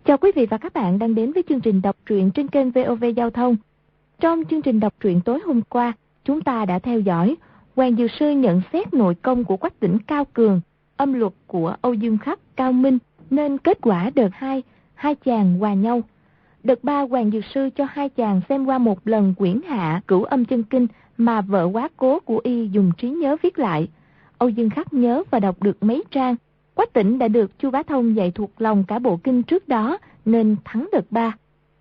Chào quý vị và các bạn đang đến với chương trình đọc truyện trên kênh VOV Giao thông. Trong chương trình đọc truyện tối hôm qua, chúng ta đã theo dõi Hoàng Dược Sư nhận xét nội công của Quách Tĩnh cao cường, âm luật của Âu Dương Khắc cao minh, nên kết quả đợt 2, hai chàng hòa nhau. Đợt 3, Hoàng Dược Sư cho hai chàng xem qua một lần quyển hạ Cửu Âm Chân Kinh mà vợ quá cố của y dùng trí nhớ viết lại. Âu Dương Khắc nhớ và đọc được mấy trang. Quách Tĩnh đã được Chu Bá Thông dạy thuộc lòng cả bộ kinh trước đó nên thắng đợt 3.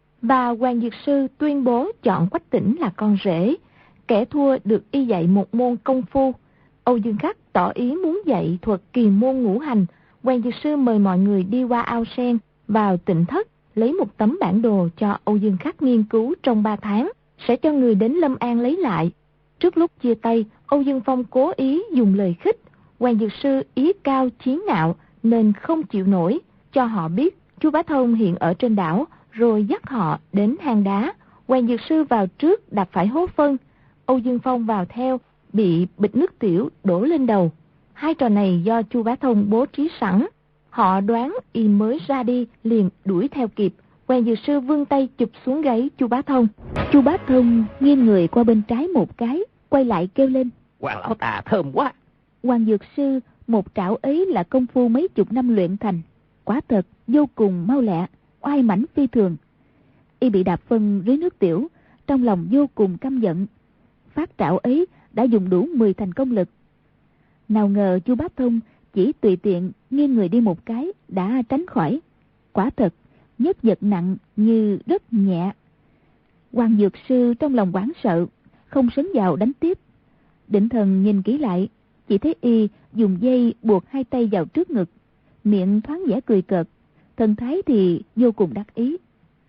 Và Hoàng Dược Sư tuyên bố chọn Quách Tĩnh là con rể, kẻ thua được y dạy một môn công phu. Âu Dương Khắc tỏ ý muốn dạy thuật kỳ môn ngũ hành. Hoàng Dược Sư mời mọi người đi qua ao sen, vào Tịnh Thất, lấy một tấm bản đồ cho Âu Dương Khắc nghiên cứu trong 3 tháng, sẽ cho người đến Lâm An lấy lại. Trước lúc chia tay, Âu Dương Phong cố ý dùng lời khích. Hoàng Dược Sư ý cao chí ngạo nên không chịu nổi, cho họ biết Chu Bá Thông hiện ở trên đảo, rồi dắt họ đến hang đá. Hoàng Dược Sư vào trước đạp phải hố phân, Âu Dương Phong vào theo, bị bịch nước tiểu đổ lên đầu. Hai trò này do Chu Bá Thông bố trí sẵn. Họ đoán y mới ra đi liền đuổi theo kịp. Hoàng Dược Sư vươn tay chụp xuống gáy Chu Bá Thông. Chu Bá Thông nghiêng người qua bên trái một cái, quay lại kêu lên: Hoàng lão tà thơm quá. Hoàng Dược Sư một trảo ấy là công phu mấy chục năm luyện thành, quả thật vô cùng mau lẹ, oai mãnh phi thường. Y bị đạp phân dưới nước tiểu, trong lòng vô cùng căm giận. Phát trảo ấy đã dùng đủ 10 thành công lực. Nào ngờ Chu Bá Thông chỉ tùy tiện nghiêng người đi một cái đã tránh khỏi. Quả thật nhất vật nặng như rất nhẹ. Hoàng Dược Sư trong lòng hoảng sợ, không sấn vào đánh tiếp. Định thần nhìn kỹ lại, chỉ thấy y dùng dây buộc hai tay vào trước ngực, miệng thoáng vẻ cười cợt, thần thái thì vô cùng đắc ý.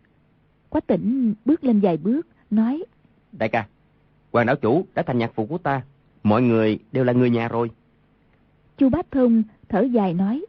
Quách Tĩnh bước lên vài bước, nói: Đại ca, Hoàng đảo chủ đã thành nhạc phụ của ta, mọi người đều là người nhà rồi. Chu Bá Thông thở dài nói: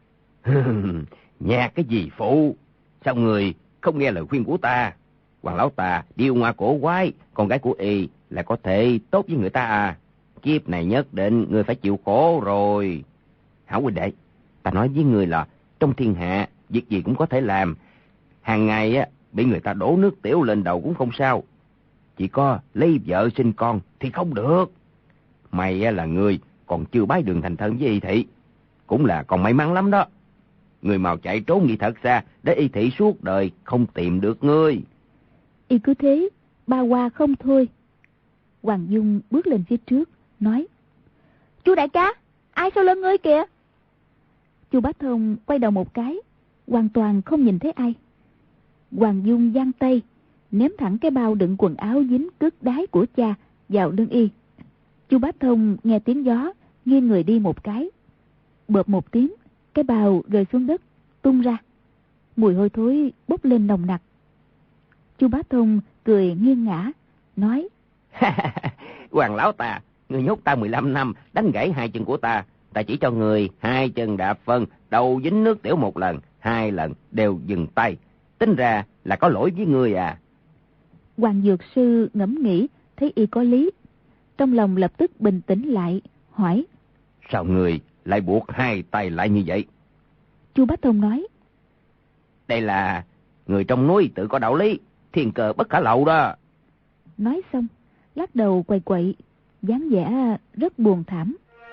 Nhạc cái gì phụ, sao người không nghe lời khuyên của ta? Hoàng lão tà điêu ngoa cổ quái, con gái của y là có thể tốt với người ta à? Kiếp này nhất định người phải chịu khổ rồi. Hảo huynh đệ, ta nói với người là trong thiên hạ việc gì cũng có thể làm. Hàng ngày á bị người ta đổ nước tiểu lên đầu cũng không sao, chỉ có lấy vợ sinh con thì không được. Mày á là người còn chưa bái đường thành thân với y thị, cũng là còn may mắn lắm đó. Người mau chạy trốn đi thật xa, để y thị suốt đời không tìm được ngươi. Y cứ thế ba qua không thôi. Hoàng Dung bước lên phía trước, nói: Chu đại ca, ai sau lưng ngươi kìa? Chu Bá Thông quay đầu một cái, hoàn toàn không nhìn thấy ai. Hoàng Dung giang tay ném thẳng cái bao đựng quần áo dính cước đái của cha vào lưng y. Chu Bá Thông nghe tiếng gió, nghiêng người đi một cái, bợp một tiếng, cái bao rơi xuống đất, tung ra. Mùi hôi thối bốc lên nồng nặc. Chu Bá Thông cười nghiêng ngã, nói: Hoàng lão tà, người nhốt ta 15 năm, đánh gãy hai chân của ta. Ta chỉ cho người hai chân đạp phân, đầu dính nước tiểu một lần, 2 lần đều dừng tay. Tính ra là có lỗi với người à. Hoàng Dược Sư ngẫm nghĩ thấy y có lý, trong lòng lập tức bình tĩnh lại, hỏi: Sao người lại buộc hai tay lại như vậy? Chu Bá Thông nói: Đây là người trong núi tự có đạo lý, thiên cơ bất khả lậu đó. Nói xong lắc đầu quậy quậy, dáng vẻ rất buồn thảm.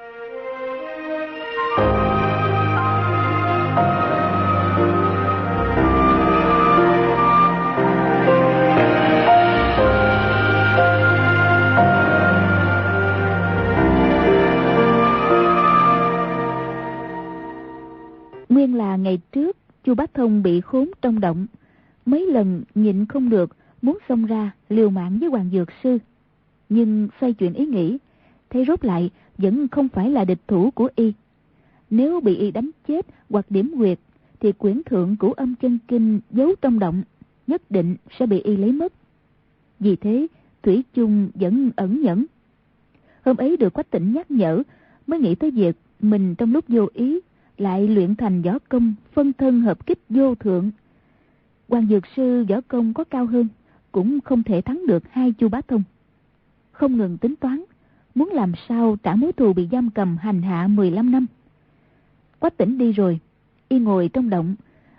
Nguyên là ngày trước Chu Bá Thông bị khốn trong động, mấy lần nhịn không được muốn xông ra liều mạng với Hoàng Dược Sư, nhưng xoay chuyển ý nghĩ, thấy rốt lại vẫn không phải là địch thủ của y. Nếu bị y đánh chết hoặc điểm huyệt thì quyển thượng Cửu Âm Chân Kinh giấu trong động nhất định sẽ bị y lấy mất. Vì thế thủy chung vẫn ẩn nhẫn. Hôm ấy được Quách Tĩnh nhắc nhở, mới nghĩ tới việc mình trong lúc vô ý lại luyện thành võ công phân thân hợp kích vô thượng. Hoàng Dược Sư võ công có cao hơn, cũng không thể thắng được hai Chu Bá Thông. Không ngừng tính toán, muốn làm sao trả mối thù bị giam cầm hành hạ 15 năm. Quách Tĩnh đi rồi, y ngồi trong động,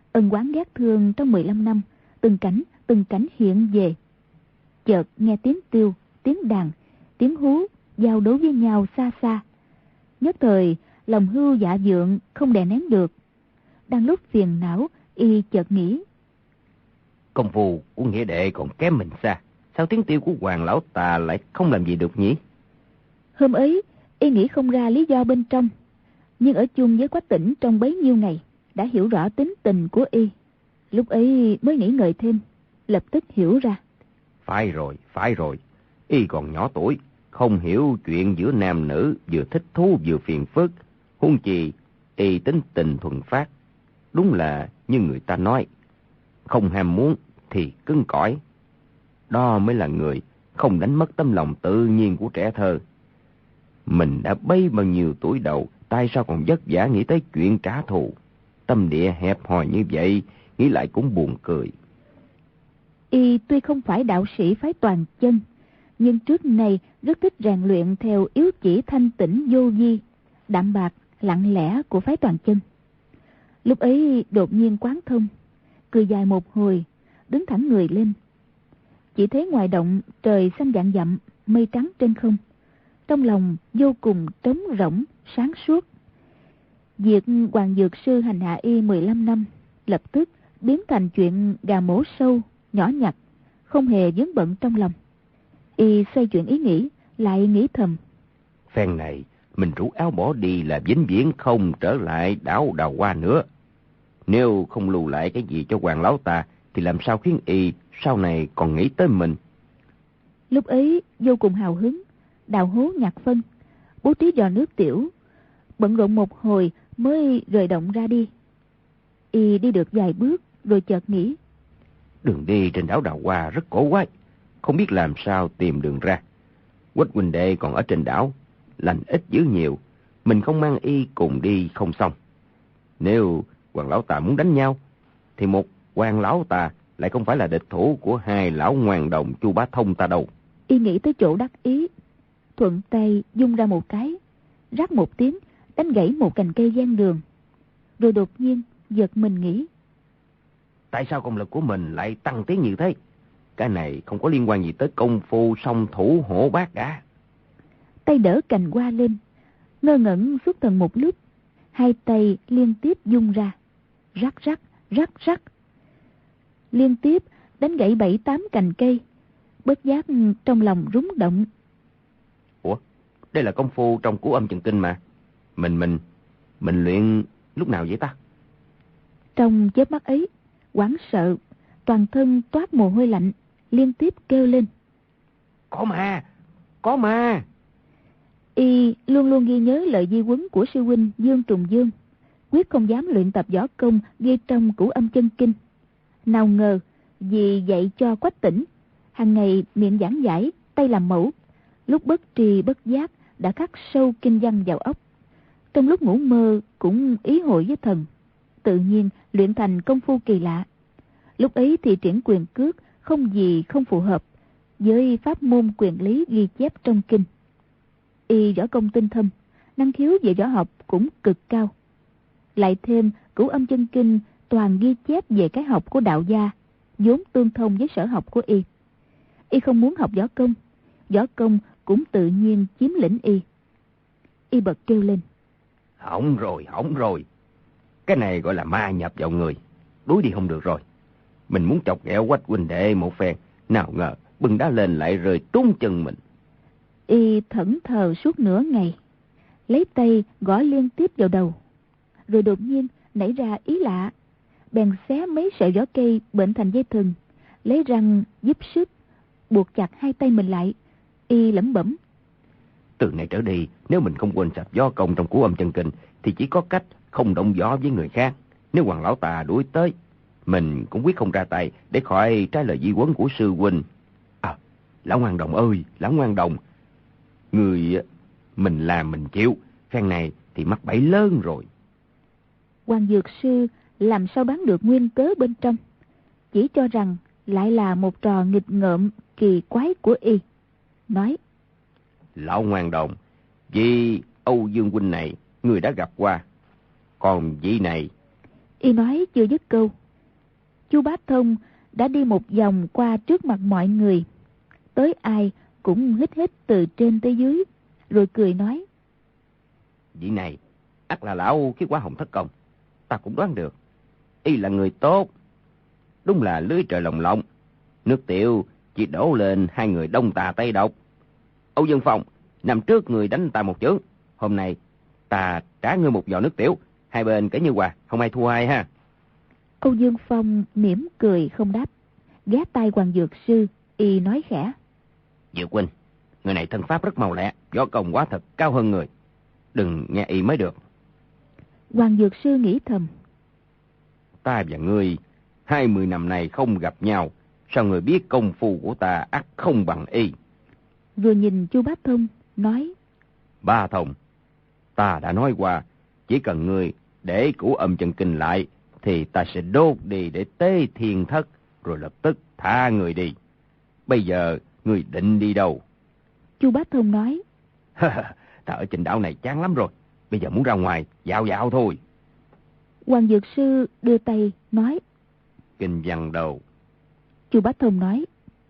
Ân oán ghét thương trong 15 năm, từng cảnh hiện về. Chợt nghe tiếng tiêu, tiếng đàn, tiếng hú giao đấu với nhau xa xa. Nhất thời lòng hưu dạ dượng không đè nén được. Đang lúc phiền não, y chợt nghĩ, công phu của nghĩa đệ còn kém mình xa, sao tiếng tiêu của Hoàng lão ta lại không làm gì được nhỉ? Hôm ấy y nghĩ không ra lý do bên trong, nhưng ở chung với Quách Tĩnh trong bấy nhiêu ngày đã hiểu rõ tính tình của y. Lúc ấy mới nghĩ ngợi thêm, lập tức hiểu ra. Phải rồi, y còn nhỏ tuổi, không hiểu chuyện giữa nam nữ, vừa thích thú vừa phiền phức. Huống chi y tính tình thuần phát, đúng là như người ta nói, không ham muốn thì cứng cỏi. Đó mới là người không đánh mất tấm lòng tự nhiên của trẻ thơ. Mình đã bấy bao nhiêu tuổi đầu, tại sao còn vất vả nghĩ tới chuyện trả thù? Tâm địa hẹp hòi như vậy, nghĩ lại cũng buồn cười. Y tuy không phải đạo sĩ phái Toàn Chân, nhưng trước nay rất thích rèn luyện theo yếu chỉ thanh tĩnh vô vi, đạm bạc, lặng lẽ của phái Toàn Chân. Lúc ấy đột nhiên quán thông, cười dài một hồi, đứng thẳng người lên. Chỉ thấy ngoài động trời xanh vạn dặm, mây trắng trên không. Trong lòng vô cùng trống rỗng, sáng suốt. Việc Hoàng Dược Sư hành hạ y 15 năm, lập tức biến thành chuyện gà mổ sâu, nhỏ nhặt, không hề vướng bận trong lòng. Y xoay chuyển ý nghĩ, lại nghĩ thầm. Phen này, mình rủ áo bỏ đi là vĩnh viễn không trở lại đảo Đào Hoa nữa. Nếu không lưu lại cái gì cho Hoàng lão ta, thì làm sao khiến y sau này còn nghĩ tới mình? Lúc ấy vô cùng hào hứng, đào hố nhặt phân, bố trí giò nước tiểu, bận rộn một hồi mới rời động ra đi. Y đi được vài bước rồi chợt nghĩ, đường đi trên đảo Đào Hoa rất cổ quái, không biết làm sao tìm đường ra. Quách huynh đệ còn ở trên đảo, lành ít dữ nhiều, mình không mang y cùng đi không xong. Nếu Hoàng lão ta muốn đánh nhau, thì một Hoàng lão ta lại không phải là địch thủ của hai lão ngoan đồng Chu Bá Thông ta đâu. Y nghĩ tới chỗ đắc ý, thuận tay vung ra một cái, rắc một tiếng đánh gãy một cành cây ven đường. Rồi đột nhiên giật mình nghĩ, tại sao công lực của mình lại tăng tiến như thế? Cái này không có liên quan gì tới công phu song thủ hổ bát cả. Tay đỡ cành hoa lên, ngơ ngẩn xuất thần một lúc, hai tay liên tiếp vung ra, rắc, liên tiếp đánh gãy 7-8 cành cây. Bất giác trong lòng rúng động. Ủa, đây là công phu trong Cửu Âm Chân Kinh mà. Mình luyện lúc nào vậy ta? Trong chớp mắt ấy, hoảng sợ, toàn thân toát mồ hôi lạnh, liên tiếp kêu lên. Có ma! Y luôn luôn ghi nhớ lời di huấn của sư huynh Dương Trùng Dương, quyết không dám luyện tập võ công ghi trong Cửu Âm Chân Kinh. Nào ngờ, vì dạy cho Quách Tĩnh, hàng ngày miệng giảng giải, tay làm mẫu, lúc bất tri bất giác đã khắc sâu kinh văn vào óc. Trong lúc ngủ mơ cũng ý hội với thần, tự nhiên luyện thành công phu kỳ lạ. Lúc ấy thì triển quyền cước không gì không phù hợp với pháp môn quyền lý ghi chép trong kinh. Y võ công tinh thâm, năng khiếu về võ học cũng cực cao. Lại thêm Cửu Âm Chân Kinh toàn ghi chép về cái học của đạo gia, vốn tương thông với sở học của y. Y không muốn học võ công cũng tự nhiên chiếm lĩnh y. Y bật kêu lên. Hỏng rồi. Cái này gọi là ma nhập vào người. Đối đi không được rồi. Mình muốn chọc ghẹo Quách huynh đệ một phen, nào ngờ bưng đá lên lại rơi trúng chân mình. Y thẫn thờ suốt nửa ngày, lấy tay gõ liên tiếp vào đầu. Rồi đột nhiên nảy ra ý lạ, bèn xé mấy sợi vỏ cây bệnh thành dây thừng, lấy răng giúp sức buộc chặt hai tay mình lại. Y lẩm bẩm. Từ nay trở đi, nếu mình không quên sạch võ công trong Cửu Âm Chân Kinh, thì chỉ có cách không động võ với người khác. Nếu Hoàng lão ta đuổi tới, mình cũng quyết không ra tay để khỏi trái lời di huấn của sư huynh. À, lão ngoan đồng ơi, lão ngoan đồng, người mình làm mình chịu, phen này thì mắc bẫy lớn rồi. Hoàng Dược Sư làm sao đoán được nguyên cớ bên trong, chỉ cho rằng lại là một trò nghịch ngợm kỳ quái của y, nói. Lão ngoan đồng, vị Âu Dương huynh này người đã gặp qua, còn vị này. Y nói chưa dứt câu, Chu Bá Thông đã đi một vòng qua trước mặt mọi người. Tới ai cũng hít hít từ trên tới dưới, rồi cười nói: Vị này ắt là lão Khí Quả Hồng thất công. Ta cũng đoán được, y là người tốt. Đúng là lưới trời lồng lộng, nước tiểu chỉ đổ lên hai người đông tà tây độc. Âu Dương Phong, năm trước người đánh ta một chưởng, hôm nay ta trả ngươi một giò nước tiểu, hai bên kể như hòa, không ai thua ai ha. Âu Dương Phong mỉm cười không đáp. Ghé tai Hoàng Dược Sư, y nói khẽ: Dược huynh, người này thân pháp rất mau lẹ, võ công quá thật cao hơn người, đừng nghe y mới được. Hoàng Dược Sư nghĩ thầm: Ta và ngươi 20 năm này không gặp nhau, sao người biết công phu của ta ắt không bằng y. Vừa nhìn Chu Bá Thông, nói: Ba Thông, ta đã nói qua, chỉ cần ngươi để Cửu Âm Chân Kinh lại, thì ta sẽ đốt đi để tế thiên thất, rồi lập tức tha người đi. Bây giờ ngươi định đi đâu? Chu Bá Thông nói: Ta ở trên đảo này chán lắm rồi, bây giờ muốn ra ngoài dạo dạo thôi. Hoàng Dược Sư đưa tay nói: Kinh văn đầu. Chu Bá Thông nói: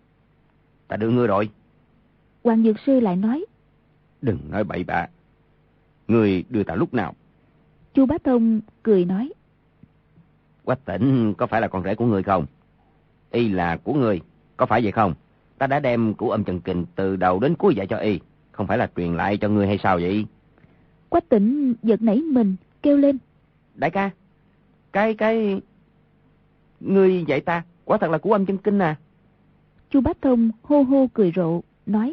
Ta đưa ngươi rồi. Hoàng Dược Sư lại nói: Đừng nói bậy bạ, ngươi đưa ta lúc nào? Chu Bá Thông cười nói: Quách Tĩnh có phải là con rể của ngươi không? Y là của ngươi, có phải vậy không? Ta đã đem Cửu Âm Chân Kinh từ đầu đến cuối dạy cho y, không phải là truyền lại cho ngươi hay sao vậy? Quách Tĩnh giật nảy mình, kêu lên: Đại ca, cái ngươi dạy ta quả thật là Cửu Âm Chân Kinh à? Chu Bá Thông hô hô cười rộ, nói: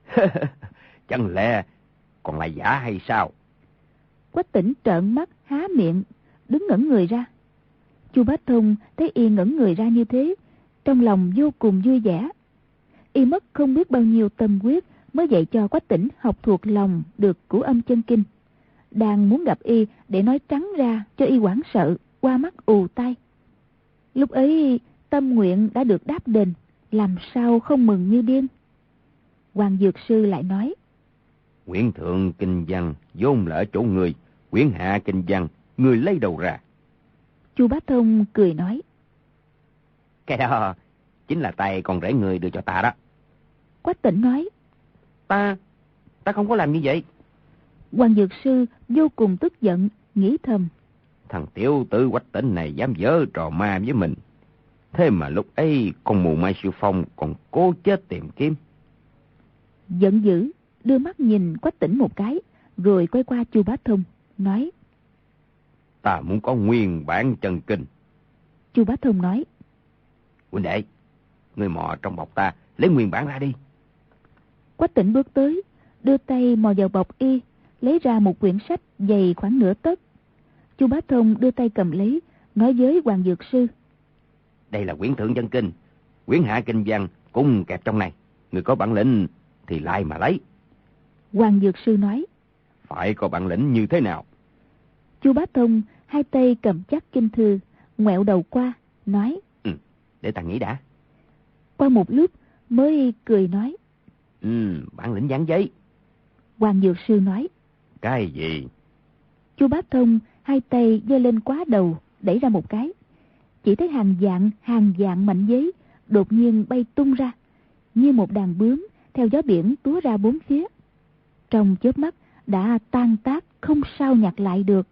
Chẳng lẽ còn là giả hay sao? Quách Tĩnh trợn mắt há miệng, đứng ngẩn người ra. Chu Bá Thông thấy y ngẩn người ra như thế, trong lòng vô cùng vui vẻ. Y mất không biết bao nhiêu tâm huyết mới dạy cho Quách Tĩnh học thuộc lòng được Cửu Âm Chân Kinh. Đang muốn gặp y để nói trắng ra cho y hoảng sợ, qua mắt ù tai. Lúc ấy tâm nguyện đã được đáp đền, làm sao không mừng như điên. Hoàng Dược Sư lại nói: Quyển thượng kinh văn vốn là ở chỗ người, quyển hạ kinh văn người lấy đầu ra? Chu Bá Thông cười nói: Cái đó chính là tay con rể người đưa cho ta đó. Quách Tĩnh nói: Ta không có làm như vậy. Hoàng Dược Sư vô cùng tức giận, nghĩ thầm: Thằng tiểu tử Quách Tĩnh này dám giở trò ma với mình. Thế mà lúc ấy con mù Mai Siêu Phong còn cố chết tìm kiếm. Giận dữ đưa mắt nhìn Quách Tĩnh một cái, rồi quay qua Chu Bá Thông, nói: Ta muốn có nguyên bản chân kinh. Chu Bá Thông nói: Huynh đệ, người mò trong bọc ta, lấy nguyên bản ra đi. Quách Tĩnh bước tới, đưa tay mò vào bọc y, lấy ra một quyển sách dày khoảng nửa tấc. Chu Bá Thông đưa tay cầm lấy, nói với Hoàng Dược Sư: Đây là quyển thượng chân kinh, quyển hạ kinh văn cùng kẹp trong này. Người có bản lĩnh thì lại mà lấy. Hoàng Dược Sư nói: Phải có bản lĩnh như thế nào? Chu Bá Thông hai tay cầm chắc kinh thư, ngoẹo đầu qua, nói: Để ta nghĩ đã. Qua một lúc mới cười nói: Bản lĩnh dán giấy. Hoàng Dược Sư nói: Cái gì? Chu Bá Thông hai tay giơ lên quá đầu, đẩy ra một cái, chỉ thấy hàng vạn mảnh giấy đột nhiên bay tung ra, như một đàn bướm theo gió biển túa ra bốn phía. Trong chớp mắt đã tan tác, không sao nhặt lại được.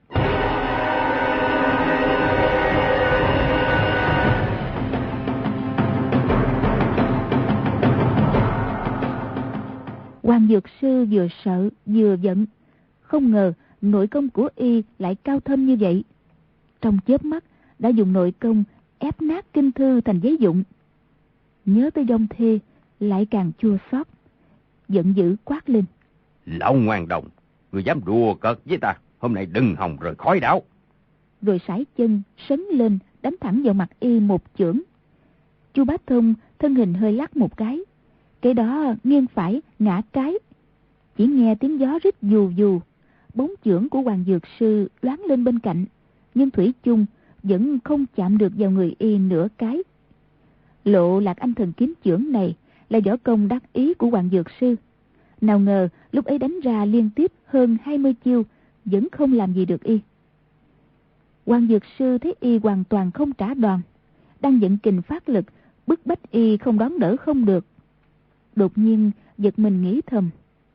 Hoàng Dược Sư vừa sợ vừa giận, không ngờ nội công của y lại cao thâm như vậy. Trong chớp mắt đã dùng nội công ép nát kinh thư thành giấy vụn. Nhớ tới Vong Thê lại càng chua xót, giận dữ quát lên: Lão ngoan đồng, người dám đùa cợt với ta, hôm nay đừng hòng rời khỏi đảo. Rồi sải chân sấn lên đánh thẳng vào mặt y một chưởng. Chu Bá Thông thân hình hơi lắc một cái đó nghiêng phải ngã trái. Chỉ nghe tiếng gió rít dù dù, bóng chưởng của Hoàng Dược Sư loáng lên bên cạnh, nhưng thủy chung vẫn không chạm được vào người y nửa cái. Lộ Lạc Anh thần kiếm chưởng này là võ công đắc ý của Hoàng Dược Sư. Nào ngờ lúc ấy đánh ra liên tiếp hơn 20 chiêu vẫn không làm gì được y. Hoàng dược sư thấy y hoàn toàn không trả đòn, đang vận kình phát lực, bức bách y không đón đỡ không được. Đột nhiên giật mình nghĩ thầm: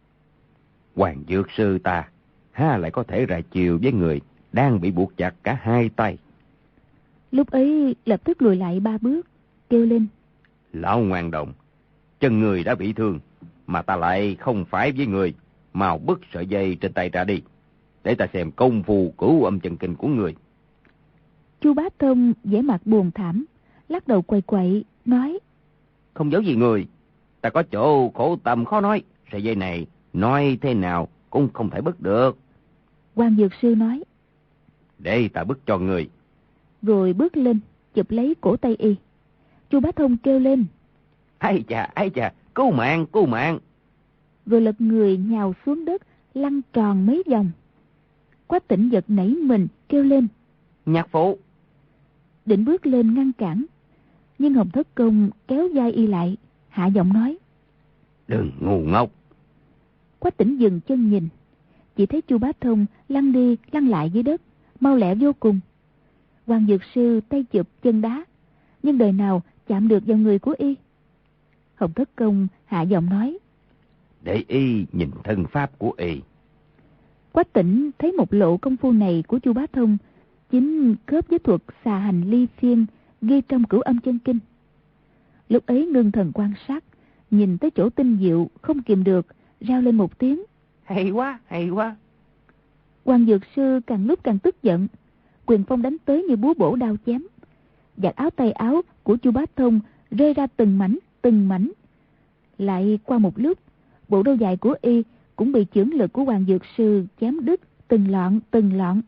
Hoàng dược sư ta ha lại có thể ra chiều với người đang bị buộc chặt cả hai tay. Lúc ấy lập tức lùi lại 3 bước, kêu lên: Lão Ngoan Đồng, chân người đã bị thương, mà ta lại không phải với người, mau bứt sợi dây trên tay ra đi, để ta xem công phu cửu âm chân kinh của người. Chu Bá Thông vẻ mặt buồn thảm, lắc đầu quậy quậy, nói: Không giấu gì người, ta có chỗ khổ tâm khó nói, sợi dây này nói thế nào cũng không thể bứt được. Hoàng dược sư nói: Để ta bứt cho người. Rồi bước lên chụp lấy cổ tay y. Chu Bá Thông kêu lên: Ái chà, cứu mạng, cứu mạng. Rồi lật người nhào xuống đất, lăn tròn mấy vòng. Quách Tĩnh giật nảy mình, kêu lên: Nhạc phụ! Định bước lên ngăn cản, nhưng Hồng Thất Công kéo vai y lại, hạ giọng nói: Đừng ngu ngốc. Quách Tĩnh dừng chân nhìn, chỉ thấy Chu Bá Thông lăn đi lăn lại dưới đất, mau lẹ vô cùng. Hoàng dược sư tay chụp chân đá, nhưng đời nào chạm được vào người của y. Hồng Thất Công hạ giọng nói: Để y nhìn thân pháp của y. Quách Tĩnh thấy một lộ công phu này của Chu Bá Thông chính khớp với thuật xà hành ly phiên ghi trong cửu âm chân kinh. Lúc ấy ngưng thần quan sát, nhìn tới chỗ tinh diệu không kìm được, reo lên một tiếng: Hay quá, hay quá. Hoàng dược sư càng lúc càng tức giận, quyền phong đánh tới như búa bổ đao chém. Vạt áo tay áo của Chu Bá Thông rơi ra từng mảnh. Lại qua một lúc, bộ đôi dài của y cũng bị chưởng lực của Hoàng dược sư chém đứt từng lọn.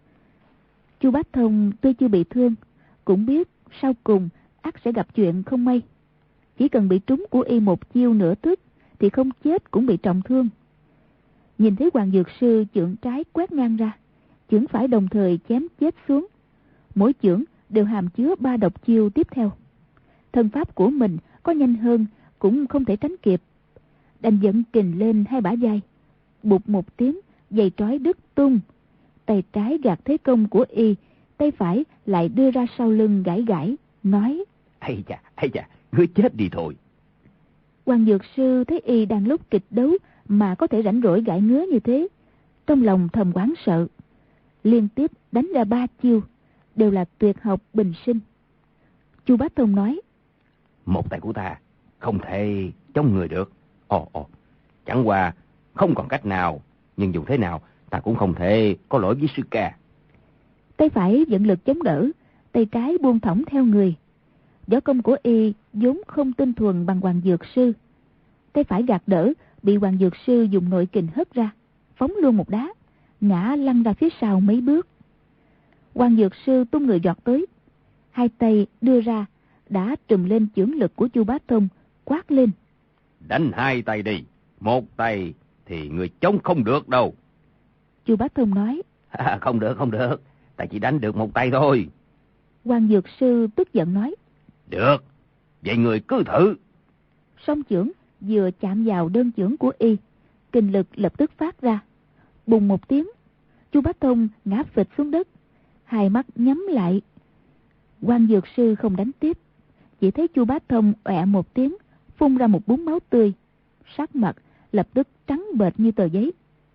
Chu Bá Thông tuy chưa bị thương, cũng biết sau cùng ắt sẽ gặp chuyện không may. Chỉ cần bị trúng của y một chiêu nửa thức thì không chết cũng bị trọng thương. Nhìn thấy Hoàng dược sư chưởng trái quét ngang ra, chưởng phải đồng thời chém chết xuống. Mỗi chưởng đều hàm chứa 3 độc chiêu tiếp theo. Thân pháp của mình có nhanh hơn cũng không thể tránh kịp, đành dẫn kình lên hai bả vai, bụp một tiếng, giày trói đứt tung. Tay trái gạt thế công của y, tay phải lại đưa ra sau lưng gãi, nói: Ây chà, ngươi chết đi thôi. Hoàng dược sư thấy y đang lúc kịch đấu mà có thể rảnh rỗi gãi ngứa như thế, trong lòng thầm hoảng sợ, liên tiếp đánh ra 3 chiêu, đều là tuyệt học bình sinh. Chu Bá Thông nói: Một tay của ta không thể chống người được. Chẳng qua không còn cách nào, nhưng dù thế nào ta cũng không thể có lỗi với sư ca. Tay phải vận lực chống đỡ, tay trái buông thõng theo người. Võ công của y vốn không tinh thuần bằng Hoàng dược sư. Tay phải gạt đỡ, bị Hoàng dược sư dùng nội kình hất ra, phóng luôn một đá, ngã lăn ra phía sau mấy bước. Hoàng dược sư tung người giọt tới, hai tay đưa ra đã trùm lên chưởng lực của Chu Bá Thông, quát lên: Đánh 2 tay đi, một tay thì người chống không được đâu. Chu Bá Thông nói: Không được, ta chỉ đánh được một tay thôi. Hoàng dược sư tức giận nói: Được, vậy người cứ thử. Song chưởng vừa chạm vào đơn chưởng của y, kình lực lập tức phát ra, bùng một tiếng, Chu Bá Thông ngã phịch xuống đất, hai mắt nhắm lại. Hoàng dược sư không đánh tiếp, chỉ thấy Chu Bá Thông ọe một tiếng, phun ra một búng máu tươi, sắc mặt lập tức trắng bệch như tờ giấy.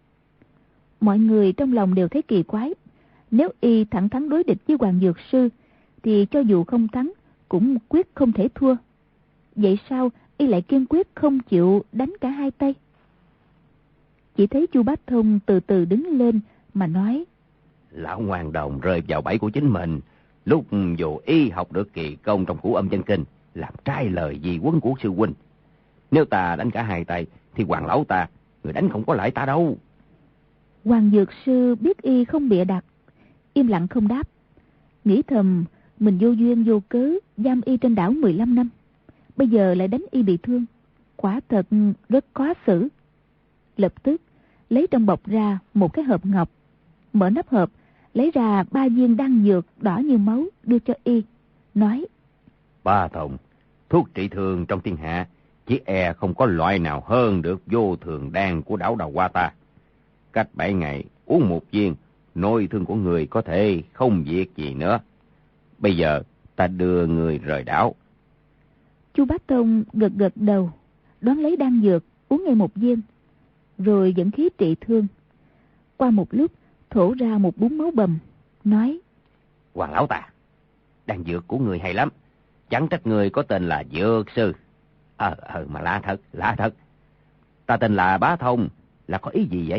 Mọi người trong lòng đều thấy kỳ quái, nếu y thẳng thắn đối địch với Hoàng dược sư thì cho dù không thắng cũng quyết không thể thua. Vậy sao y lại kiên quyết không chịu đánh cả hai tay? Chỉ thấy Chu Bá Thông từ từ đứng lên mà nói: Lão Ngoan Đồng rơi vào bẫy của chính mình. Lúc dù y học được kỳ công trong cửu âm chân kinh, làm trái lời di huấn của sư huynh. Nếu ta đánh cả hai tay thì Hoàng lão ta, người đánh không có lại ta đâu. Hoàng dược sư biết y không bịa đặt, im lặng không đáp, nghĩ thầm mình vô duyên vô cớ giam y trên đảo 15 năm, bây giờ lại đánh y bị thương, quả thật rất khó xử. Lập tức lấy trong bọc ra một cái hộp ngọc, mở nắp hộp lấy ra 3 viên đan dược đỏ như máu đưa cho y, nói: Ba Thông, thuốc trị thương trong thiên hạ chỉ e không có loại nào hơn được vô thường đan của đảo Đào Hoa ta. Cách 7 ngày uống một viên, nội thương của người có thể không việc gì nữa. Bây giờ ta đưa người rời đảo. Chu Bá Thông gật gật đầu, đoán lấy đan dược, uống ngay một viên, rồi dẫn khí trị thương. Qua một lúc, thổ ra một búng máu bầm, nói: Hoàng lão ta, đan dược của người hay lắm. Chẳng trách người có tên là Dược Sư. Mà lạ thật. Ta tên là Bá Thông, là có ý gì vậy?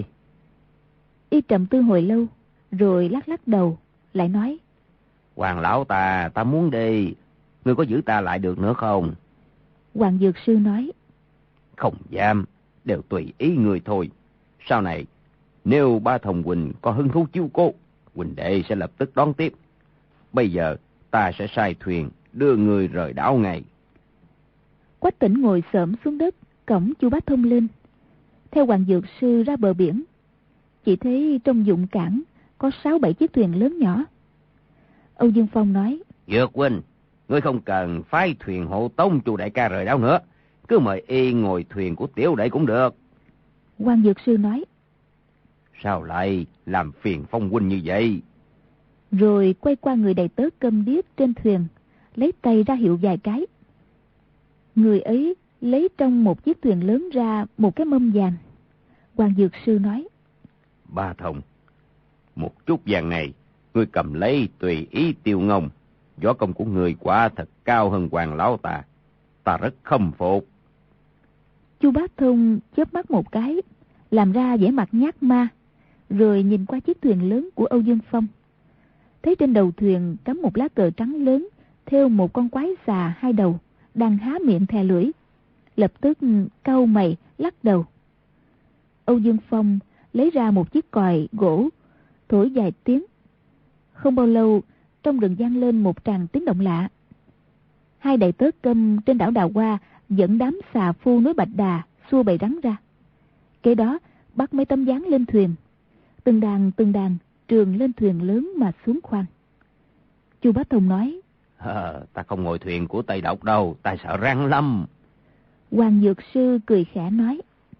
Y trầm tư hồi lâu, rồi lắc lắc đầu, lại nói: Hoàng lão ta muốn đi. Ngươi có giữ ta lại được nữa không? Hoàng Dược Sư nói: Không dám, đều tùy ý người thôi. Sau này, nếu Bá Thông huynh có hứng thú chiếu cố, huynh đệ sẽ lập tức đón tiếp. Bây giờ ta sẽ sai thuyền đưa người rời đảo ngay. Quách Tỉnh ngồi xổm xuống đất, cõng Chu Bá Thông lên, theo Hoàng Dược Sư ra bờ biển. Chỉ thấy trong dụng cảng có 6-7 chiếc thuyền lớn nhỏ. Âu Dương Phong nói: Dược huynh, ngươi không cần phái thuyền hộ tống Chu đại ca rời đảo nữa, cứ mời y ngồi thuyền của tiểu đệ cũng được. Hoàng Dược Sư nói: Sao lại làm phiền Phong huynh như vậy? Rồi quay qua người đầy tớ câm điếc trên thuyền, lấy tay ra hiệu vài cái. Người ấy lấy trong một chiếc thuyền lớn ra một cái mâm vàng. Hoàng Dược Sư nói: Bá Thông, một chút vàng này ngươi cầm lấy tùy ý tiêu ngông. Võ công của người quả thật cao hơn Hoàng lão ta rất khâm phục. Chu Bá Thông chớp mắt một cái, làm ra vẻ mặt nhát ma, rồi nhìn qua chiếc thuyền lớn của Âu Dương Phong. Thấy trên đầu thuyền cắm một lá cờ trắng lớn, thêu một con quái xà 2 đầu, đang há miệng thè lưỡi. Lập tức cau mày lắc đầu. Âu Dương Phong lấy ra một chiếc còi gỗ, thổi vài tiếng. Không bao lâu, trong rừng vang lên một tràng tiếng động lạ. 2 đại tớ câm trên đảo Đào Hoa dẫn đám xà phu núi Bạch Đà xua bầy rắn ra. Kế đó bắt mấy tấm ván lên thuyền, từng đàn trườn lên thuyền lớn mà xuống khoang. Chu Bá Thông nói: Ta không ngồi thuyền của Tây Độc đâu, ta sợ rắn lắm. Hoàng Dược Sư cười khẽ nói: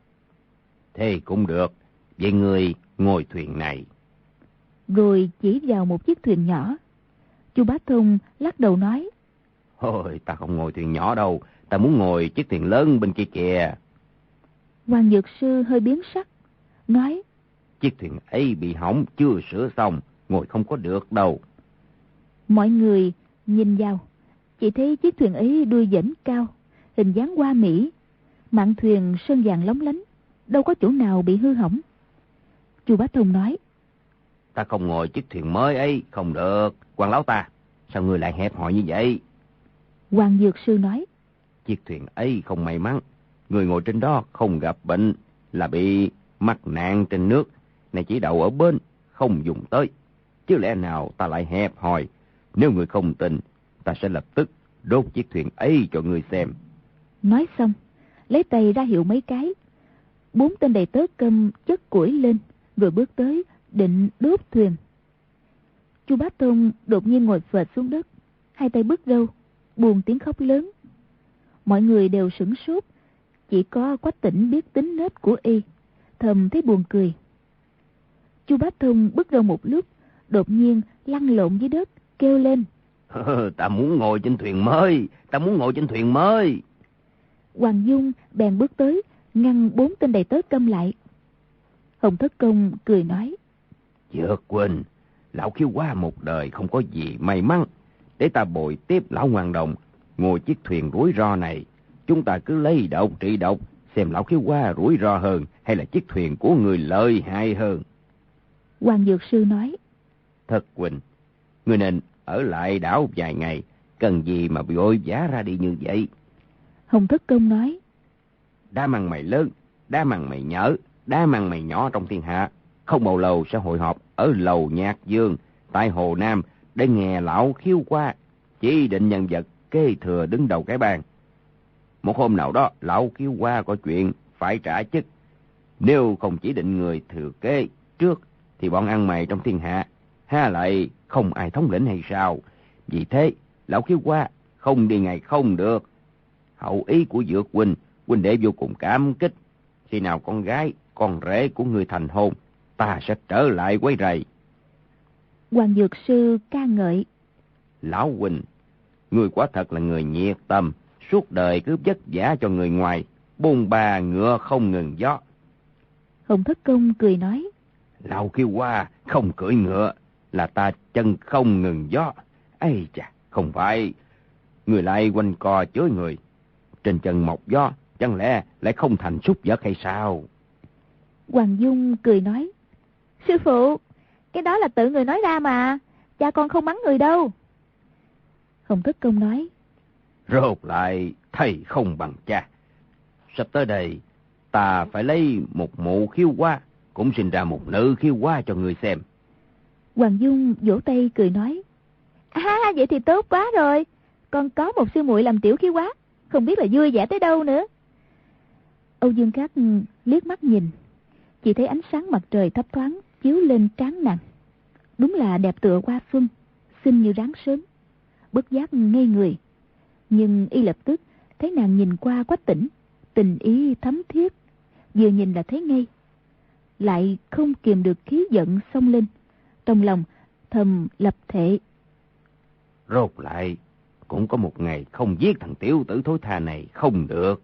Thế cũng được, vậy người ngồi thuyền này. Rồi chỉ vào một chiếc thuyền nhỏ. Chu Bá Thông lắc đầu nói: Ôi, ta không ngồi thuyền nhỏ đâu, ta muốn ngồi chiếc thuyền lớn bên kia kìa. Hoàng Dược Sư hơi biến sắc, nói: Chiếc thuyền ấy bị hỏng, chưa sửa xong, ngồi không có được đâu. Mọi người nhìn vào, chỉ thấy chiếc thuyền ấy đuôi vểnh cao, hình dáng hoa mỹ, mạn thuyền sơn vàng lóng lánh, đâu có chỗ nào bị hư hỏng. Chu Bá Thông nói: Ta không ngồi chiếc thuyền mới ấy, không được. Hoàng lão ta, sao ngươi lại hẹp hòi như vậy? Hoàng Dược Sư nói: Chiếc thuyền ấy không may mắn, người ngồi trên đó không gặp bệnh, là bị mắc nạn trên nước, này chỉ đậu ở bên, không dùng tới. Chứ lẽ nào ta lại hẹp hòi? Nếu người không tin, ta sẽ lập tức đốt chiếc thuyền ấy cho người xem. Nói xong, lấy tay ra hiệu mấy cái. 4 tên đầy tớ câm chất củi lên, rồi bước tới định đốt thuyền. Chu Bá Thông đột nhiên ngồi phệt xuống đất, 2 tay bứt râu, buồn tiếng khóc lớn. Mọi người đều sửng sốt, chỉ có Quách Tỉnh biết tính nết của y, thầm thấy buồn cười. Chu Bá Thông bứt râu một lúc, đột nhiên lăn lộn dưới đất, kêu lên: Ta muốn ngồi trên thuyền mới, ta muốn ngồi trên thuyền mới. Hoàng Dung bèn bước tới, ngăn 4 tên đầy tớ câm lại. Hồng Thất Công cười nói: Dược huynh, lão khiêu qua một đời không có gì may mắn, để ta bồi tiếp lão Hoàng Đồng ngồi chiếc thuyền rủi ro này. Chúng ta cứ lấy độc trị độc, xem lão khiêu qua rủi ro hơn hay là chiếc thuyền của người lợi hại hơn. Hoàng Dược Sư nói: Thất huynh, người nên ở lại đảo vài ngày, cần gì mà vội vã ra đi như vậy? Hồng Thất Công nói: Đá măng mày lớn, đá măng mày nhỡ, đá măng mày nhỏ trong thiên hạ, không bao lâu sẽ hội họp ở lầu Nhạc Dương tại Hồ Nam để nghe lão khiêu qua chỉ định nhân vật kế thừa đứng đầu cái bang. Một hôm nào đó lão khiêu qua có chuyện phải trả chức, nếu không chỉ định người thừa kế trước thì bọn ăn mày trong thiên hạ ha lại không ai thống lĩnh hay sao? Vì thế lão khiêu qua không đi ngày không được. Hậu ý của Dược huynh, huynh đệ vô cùng cảm kích. Khi nào con gái, con rể của người thành hôn, ta sẽ trở lại quấy rầy. Hoàng Dược Sư ca ngợi: Lão huynh, người quả thật là người nhiệt tâm, suốt đời cứ vất vả cho người ngoài, bôn ba ngựa không ngừng gió. Hồng Thất Công cười nói: Lão kêu qua không cưỡi ngựa, là ta chân không ngừng gió. Ây chà, không phải, người lại quanh co chới người. Trên chân mọc gió, chẳng lẽ lại không thành súc vật hay sao? Hoàng Dung cười nói: Sư phụ, cái đó là tự người nói ra mà, cha con không mắng người đâu. Hồng Thất Công nói: Rốt lại thầy không bằng cha. Sắp tới đây, ta phải lấy một mụ khiêu hoa, cũng sinh ra một nữ khiêu hoa cho người xem. Hoàng Dung vỗ tay cười nói: vậy thì tốt quá rồi, con có một sư muội làm tiểu khiêu quá, không biết là vui vẻ tới đâu nữa. Âu Dương Cát liếc mắt nhìn, chỉ thấy ánh sáng mặt trời thấp thoáng chiếu lên trán nàng, đúng là đẹp tựa hoa xuân, xinh như ráng sớm. Bất giác ngây người, nhưng y lập tức thấy nàng nhìn qua Quách Tĩnh, tình ý thấm thiết, vừa nhìn là thấy ngay, lại không kiềm được khí giận xông lên, trong lòng thầm lập thệ: Rốt lại cũng có một ngày không giết thằng tiểu tử thối tha này không được.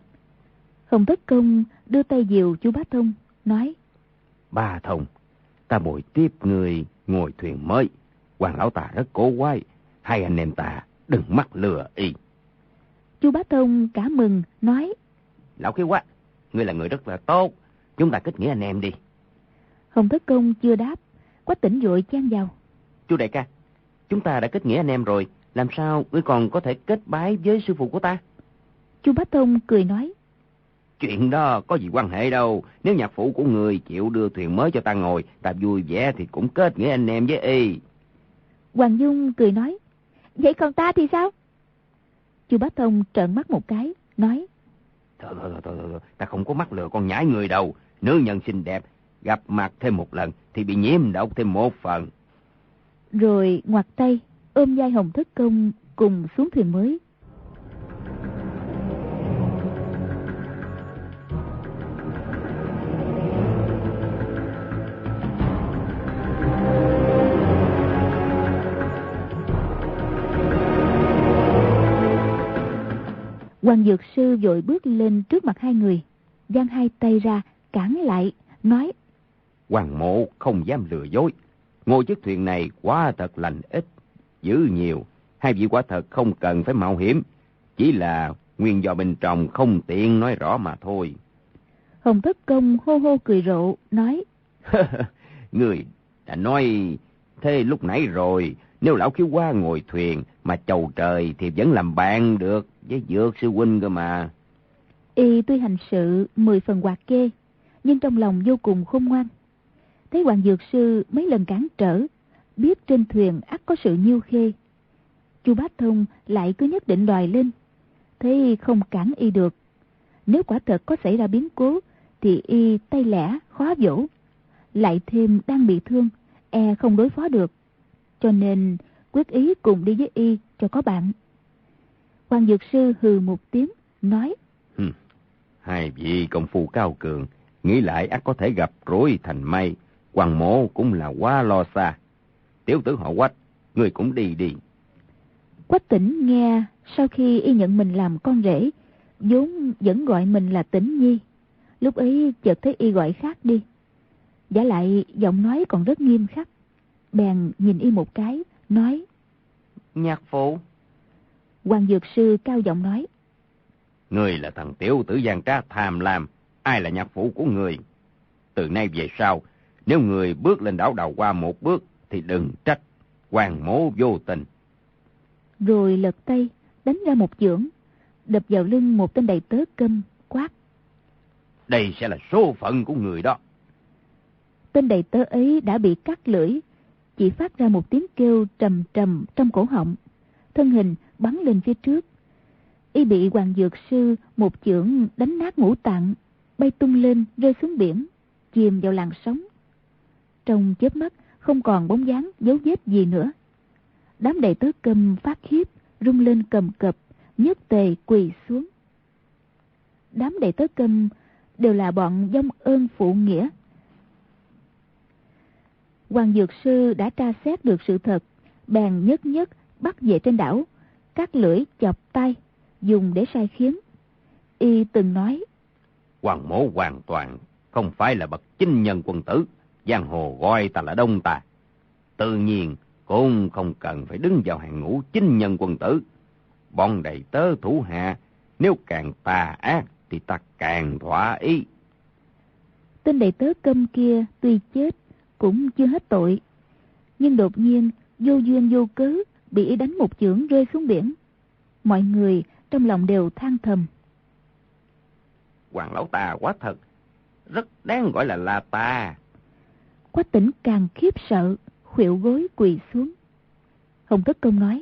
Hồng Thất Công đưa tay dìu chú Bá Thông, nói: Ba Thông, ta bồi tiếp người ngồi thuyền mới. Hoàng lão ta rất cổ quái, hai anh em ta đừng mắc lừa y. Chú Bá Thông cả mừng, nói: Lão khiếu quá, ngươi là người rất là tốt, chúng ta kết nghĩa anh em đi. Hồng Thất Công chưa đáp, Quách Tĩnh vội chen vào: Chú đại ca, chúng ta đã kết nghĩa anh em rồi, làm sao ngươi còn có thể kết bái với sư phụ của ta? Chú Bá Thông cười nói: Chuyện đó có gì quan hệ đâu, nếu nhạc phụ của người chịu đưa thuyền mới cho ta ngồi, ta vui vẻ thì cũng kết nghĩa anh em với y. Hoàng Dung cười nói: Vậy còn ta thì sao? Chú Bá Thông trợn mắt một cái, nói: Thôi, ta không có mắc lừa con nhãi người đâu. Nữ nhân xinh đẹp, gặp mặt thêm một lần thì bị nhiễm độc thêm một phần. Rồi ngoặt tay, ôm vai Hồng Thất Công cùng xuống thuyền mới. Hoàng Dược Sư vội bước lên trước mặt hai người, giang hai tay ra cản lại, nói: Hoàng mộ không dám lừa dối, ngồi chiếc thuyền này quá thật lành ít, dữ nhiều, hai vị quả thật không cần phải mạo hiểm, chỉ là nguyên do bên trong không tiện nói rõ mà thôi. Hồng Thất Công hô hô cười rộ, nói: Người đã nói thế lúc nãy rồi, nếu lão khiếu hoa ngồi thuyền mà chầu trời thì vẫn làm bạn được với Dược sư huynh cơ mà. Y tuy hành sự 10 phần hoạt kê, nhưng trong lòng vô cùng khôn ngoan. Thấy Hoàng Dược Sư mấy lần cản trở, biết trên thuyền ắt có sự nhiêu khê. Chu Bá Thông lại cứ nhất định đòi lên, thấy không cản y được. Nếu quả thật có xảy ra biến cố thì y tay lẻ khó dỗ, lại thêm đang bị thương, e không đối phó được, cho nên quyết ý cùng đi với y cho có bạn. Hoàng Dược Sư hừ một tiếng, nói: Hai vị công phu cao cường, nghĩ lại ắt có thể gặp rối thành may. Hoàng mộ cũng là quá lo xa. Tiểu tử họ Quách, ngươi cũng đi đi. Quách Tĩnh nghe sau khi y nhận mình làm con rể, vốn vẫn gọi mình là Tĩnh Nhi, lúc ấy chợt thấy y gọi khác đi, vả lại giọng nói còn rất nghiêm khắc, bèn nhìn y một cái, nói: Nhạc phụ. Hoàng Dược Sư cao giọng nói: Ngươi là thằng tiểu tử gian trá tham lam, ai là nhạc phụ của ngươi? Từ nay về sau, nếu người bước lên đảo Đào Hoa một bước thì đừng trách Hoàng mố vô tình. Rồi lật tay đánh ra một chưởng, đập vào lưng một tên đầy tớ Câm, quát: Đây sẽ là số phận của người đó. Tên đầy tớ ấy đã bị cắt lưỡi, chỉ phát ra một tiếng kêu trầm trầm trong cổ họng, thân hình bắn lên phía trước. Y bị Hoàng Dược Sư một chưởng đánh nát ngũ tạng, bay tung lên rơi xuống biển, chìm vào làn sóng. Trong chớp mắt không còn bóng dáng dấu vết gì nữa. Đám đầy tớ Câm phát khiếp, rung lên cầm cập, nhất tề quỳ xuống. Đám đầy tớ Câm đều là bọn vong ơn phụ nghĩa. Hoàng Dược Sư đã tra xét được sự thật, bèn nhất nhất bắt về trên đảo, cắt lưỡi chọc tay, dùng để sai khiến. Y từng nói: Hoàng mỗ hoàn toàn không phải là bậc chinh nhân quân tử, giang hồ gọi ta là Đông Tà. Tự nhiên cũng không cần phải đứng vào hàng ngũ chinh nhân quân tử. Bọn đầy tớ thủ hạ nếu càng tà ác thì ta càng thỏa ý. Tên đầy tớ Câm kia tuy chết cũng chưa hết tội, nhưng đột nhiên vô duyên vô cớ bị y đánh một chưởng rơi xuống biển. Mọi người trong lòng đều than thầm: Hoàng lão tà quá thật, rất đáng gọi là La Tà. Quách Tỉnh càng khiếp sợ, khuỵu gối quỳ xuống. Hồng Tất Công nói: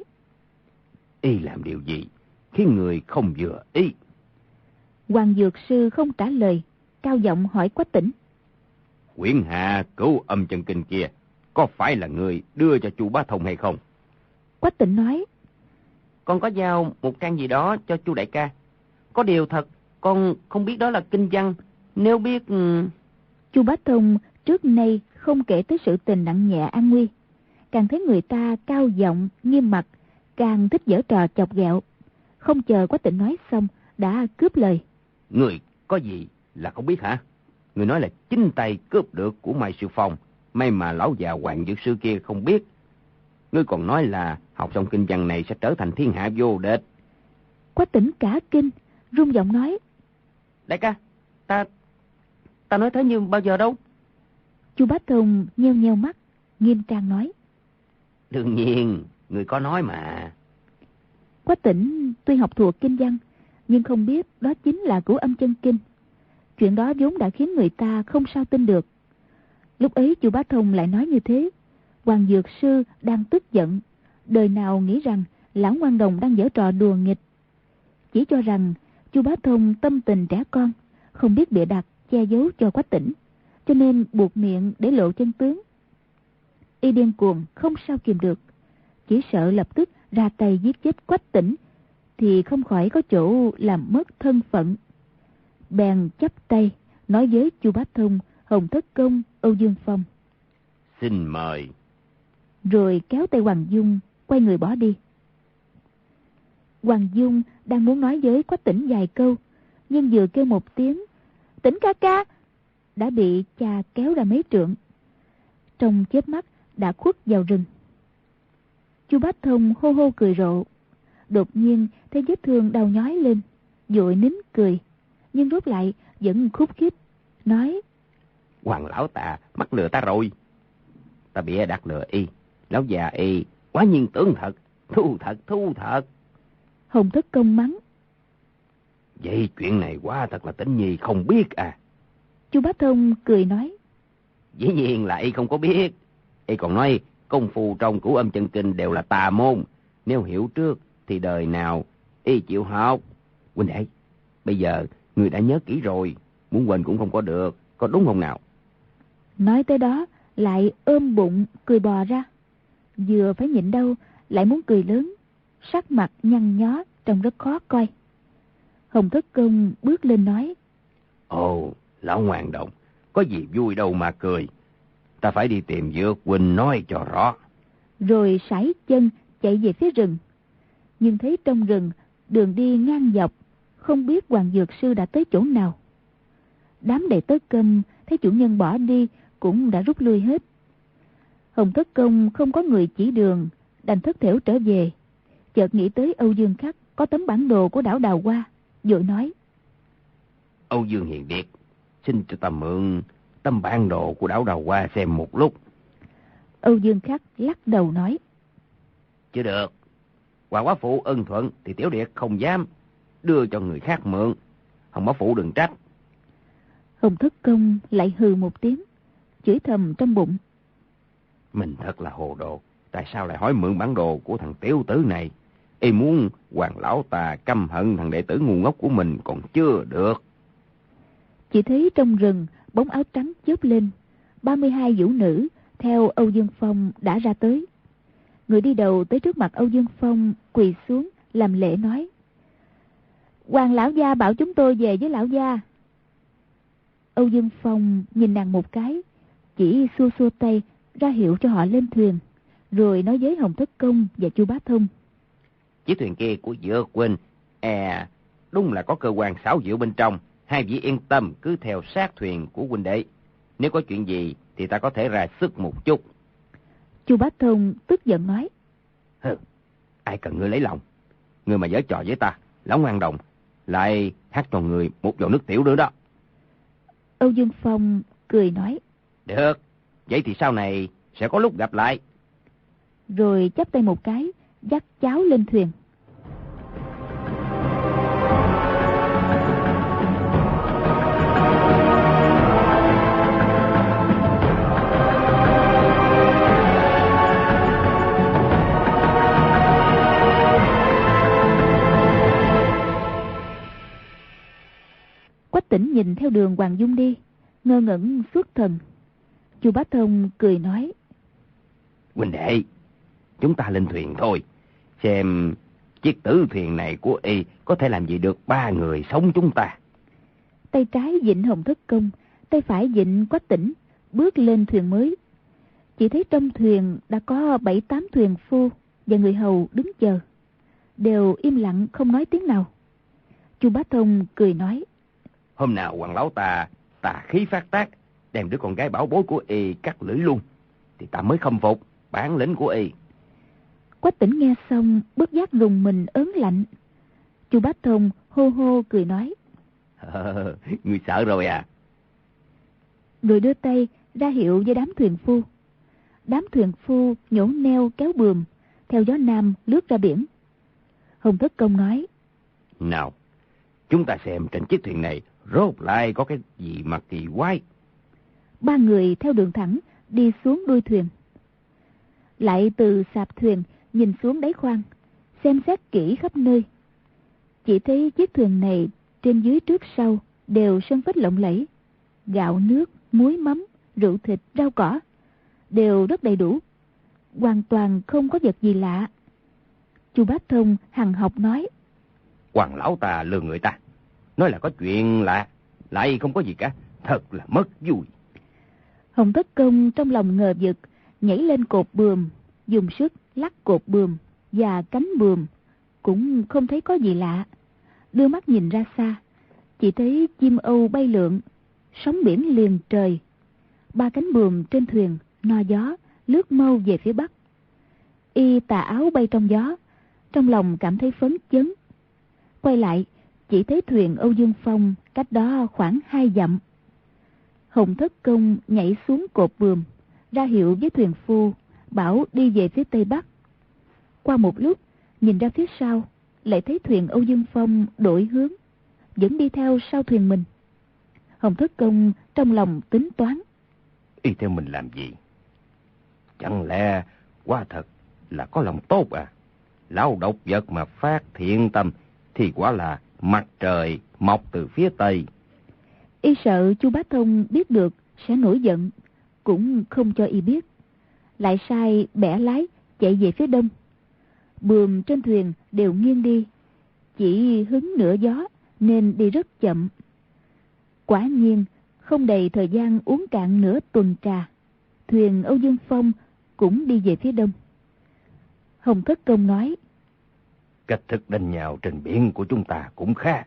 Y làm điều gì khiến người không vừa ý? Hoàng Dược Sư không trả lời, cao giọng hỏi Quách Tỉnh: Quyển hạ Cửu Âm Chân Kinh kia có phải là người đưa cho Chu Bá Thông hay không? Quách Tỉnh nói: Con có giao một trang gì đó cho Chu đại ca. Có điều thật con không biết đó là kinh văn. Nếu biết... Chu Bá Thông trước nay không kể tới sự tình nặng nhẹ an nguy, càng thấy người ta cao giọng nghiêm mặt, càng thích giở trò chọc ghẹo. Không chờ Quách Tỉnh nói xong đã cướp lời: Người có gì là không biết hả? Người nói là chính tay cướp được của Mai Sư Phong, may mà lão già Hoàng Dược Sư kia không biết. Ngươi còn nói là học xong kinh văn này sẽ trở thành thiên hạ vô địch. Quách Tỉnh cả kinh, run giọng nói: Đại ca, ta nói thế như bao giờ đâu. Chu Bá Thông nheo nheo mắt, nghiêm trang nói: Đương nhiên, người có nói mà. Quách Tỉnh tuy học thuộc kinh văn, nhưng không biết đó chính là Cửu Âm Chân Kinh. Chuyện đó vốn đã khiến người ta không sao tin được. Lúc ấy Chu Bá Thông lại nói như thế, Hoàng Dược Sư đang tức giận, đời nào nghĩ rằng lão ngoan đồng đang giở trò đùa nghịch. Chỉ cho rằng Chu Bá Thông tâm tình trẻ con, không biết bịa đặt che giấu cho Quách Tỉnh, cho nên buộc miệng để lộ chân tướng. Y điên cuồng không sao kìm được, chỉ sợ lập tức ra tay giết chết Quách Tỉnh thì không khỏi có chỗ làm mất thân phận. Bèn chắp tay nói với Chu Bá Thông, Hồng Thất Công, Âu Dương Phong: Xin mời. Rồi kéo tay Hoàng Dung quay người bỏ đi. Hoàng Dung đang muốn nói với Quách Tỉnh vài câu, nhưng vừa kêu một tiếng "Tỉnh ca ca" đã bị cha kéo ra mấy trượng. Trong chớp mắt đã khuất vào rừng. Chu Bá Thông hô hô cười rộ, đột nhiên thấy vết thương đau nhói lên, vội nín cười, nhưng rốt lại vẫn khúc khích nói: Hoàng lão tà mắc lừa ta rồi. Ta bịa đặt lừa y, lão già y quá nhiên tưởng thật, thu thật. Hồng Thất Công mắng: Vậy chuyện này quá thật là Tĩnh Nhi không biết à? Chu Bá Thông cười nói: Dĩ nhiên là y không có biết. Y còn nói công phu trong Cửu Âm Chân Kinh đều là tà môn, nếu hiểu trước thì đời nào y chịu học. Huynh đệ, bây giờ người đã nhớ kỹ rồi, muốn quên cũng không có được, có đúng không nào? Nói tới đó lại ôm bụng cười bò ra, vừa phải nhịn đâu lại muốn cười lớn, sắc mặt nhăn nhó trông rất khó coi. Hồng Thất Công bước lên nói: Ồ, lão ngoan đồng, có gì vui đâu mà cười. Ta phải đi tìm Dược huynh nói cho rõ. Rồi sải chân chạy về phía rừng, nhưng thấy trong rừng đường đi ngang dọc, không biết Hoàng Dược Sư đã tới chỗ nào. Đám đầy tớ Câm thấy chủ nhân bỏ đi cũng đã rút lui hết. Hồng Thất Công không có người chỉ đường, đành thất thểu trở về. Chợt nghĩ tới Âu Dương Khắc có tấm bản đồ của đảo Đào Hoa, vội nói: Âu Dương Hiền Điệt, xin cho ta mượn tấm bản đồ của đảo Đào Hoa xem một lúc. Âu Dương Khắc lắc đầu nói: Chưa được. Hoàng bá phụ ưng thuận thì Tiểu Điệt không dám đưa cho người khác mượn. Hồng bá phụ đừng trách. Hồng Thất Công lại hừ một tiếng, chửi thầm trong bụng: Mình thật là hồ đồ. Tại sao lại hỏi mượn bản đồ của thằng tiểu tử này? Y muốn Hoàng lão tà căm hận thằng đệ tử ngu ngốc của mình còn chưa được. Chỉ thấy trong rừng bóng áo trắng chớp lên, 32 vũ nữ theo Âu Dương Phong đã ra tới. Người đi đầu tới trước mặt Âu Dương Phong quỳ xuống làm lễ nói: Hoàng lão gia bảo chúng tôi về với lão gia. Âu Dương Phong nhìn nàng một cái, chỉ xua xua tay ra hiệu cho họ lên thuyền, rồi nói với Hồng Thất Công và Chu Bá Thông. Chiếc thuyền kia của Dược huynh, đúng là có cơ quan xảo diệu bên trong. Hai vị yên tâm cứ theo sát thuyền của huynh đệ. Nếu có chuyện gì thì ta có thể ra sức một chút. Chu Bá Thông tức giận nói. Ai cần ngươi lấy lòng. Ngươi mà giở trò với ta, lão ngoan đồng, lại hát cho người một vò nước tiểu nữa đó. Âu Dương Phong cười nói. Được, vậy thì sau này sẽ có lúc gặp lại. Rồi chắp tay một cái, dắt cháu lên thuyền. Quách Tĩnh nhìn theo đường Hoàng Dung đi, ngơ ngẩn xuất thần. Chu Bá Thông cười nói. Huynh đệ, chúng ta lên thuyền thôi, xem chiếc tử thuyền này của y có thể làm gì được 3 người sống chúng ta. Tay trái vịn Hồng Thất Công, tay phải vịn Quách Tĩnh, bước lên thuyền mới. Chỉ thấy trong thuyền đã có 7-8 thuyền phu và người hầu đứng chờ, đều im lặng không nói tiếng nào. Chu Bá Thông cười nói. Hôm nào hoàng lão ta tà khí phát tác, đem đứa con gái bảo bối của y cắt lưỡi luôn, thì ta mới khâm phục bản lĩnh của y. Quách Tĩnh nghe xong bất giác rùng mình ớn lạnh. Chu Bá Thông hô hô cười nói. Ngươi sợ rồi à? Rồi đưa tay ra hiệu với đám thuyền phu. Đám thuyền phu nhổ neo kéo buồm, theo gió nam lướt ra biển. Hồng Thất Công nói. Nào, chúng ta xem trên chiếc thuyền này rốt lại có cái gì mà kỳ quái. 3 người theo đường thẳng đi xuống đuôi thuyền. Lại từ sạp thuyền nhìn xuống đáy khoang, xem xét kỹ khắp nơi. Chỉ thấy chiếc thuyền này trên dưới trước sau đều sơn phết lộng lẫy. Gạo nước, muối mắm, rượu thịt, rau cỏ đều rất đầy đủ, hoàn toàn không có vật gì lạ. Chu Bá Thông hằng học nói. Hoàng lão ta lừa người ta, nói là có chuyện lạ, lại không có gì cả, thật là mất vui. Hồng Thất Công trong lòng ngờ vực, nhảy lên cột buồm, dùng sức lắc cột buồm và cánh buồm, cũng không thấy có gì lạ. Đưa mắt nhìn ra xa, chỉ thấy chim âu bay lượn, sóng biển liền trời. 3 cánh buồm trên thuyền no gió lướt mau về phía bắc. Y tà áo bay trong gió, trong lòng cảm thấy phấn chấn. Quay lại, chỉ thấy thuyền Âu Dương Phong cách đó khoảng 2 dặm. Hồng Thất Công nhảy xuống cột buồm, ra hiệu với thuyền phu, bảo đi về phía tây bắc. Qua một lúc, nhìn ra phía sau, lại thấy thuyền Âu Dương Phong đổi hướng, vẫn đi theo sau thuyền mình. Hồng Thất Công trong lòng tính toán. Y theo mình làm gì? Chẳng lẽ quả thật là có lòng tốt à? Lão độc vật mà phát thiện tâm thì quả là mặt trời mọc từ phía tây. Y sợ Chu Bá Thông biết được sẽ nổi giận, cũng không cho y biết. Lại sai bẻ lái chạy về phía đông. Buồm trên thuyền đều nghiêng đi, chỉ hứng nửa gió nên đi rất chậm. Quả nhiên không đầy thời gian uống cạn nửa tuần trà, thuyền Âu Dương Phong cũng đi về phía đông. Hồng Thất Công nói. Cách thức đánh nhào trên biển của chúng ta cũng khá.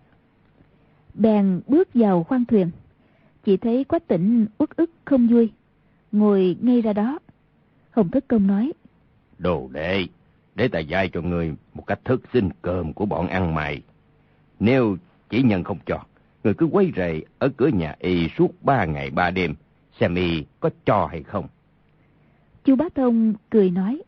Bèn bước vào khoang thuyền, chỉ thấy Quách Tĩnh uất ức không vui, ngồi ngay ra đó. Hồng Thất Công nói. Đồ đệ, để ta dạy cho người một cách thức xin cơm của bọn ăn mày. Nếu chỉ nhân không cho, người cứ quấy rầy ở cửa nhà y suốt 3 ngày 3 đêm, xem y có cho hay không. Chu Bá Thông cười nói.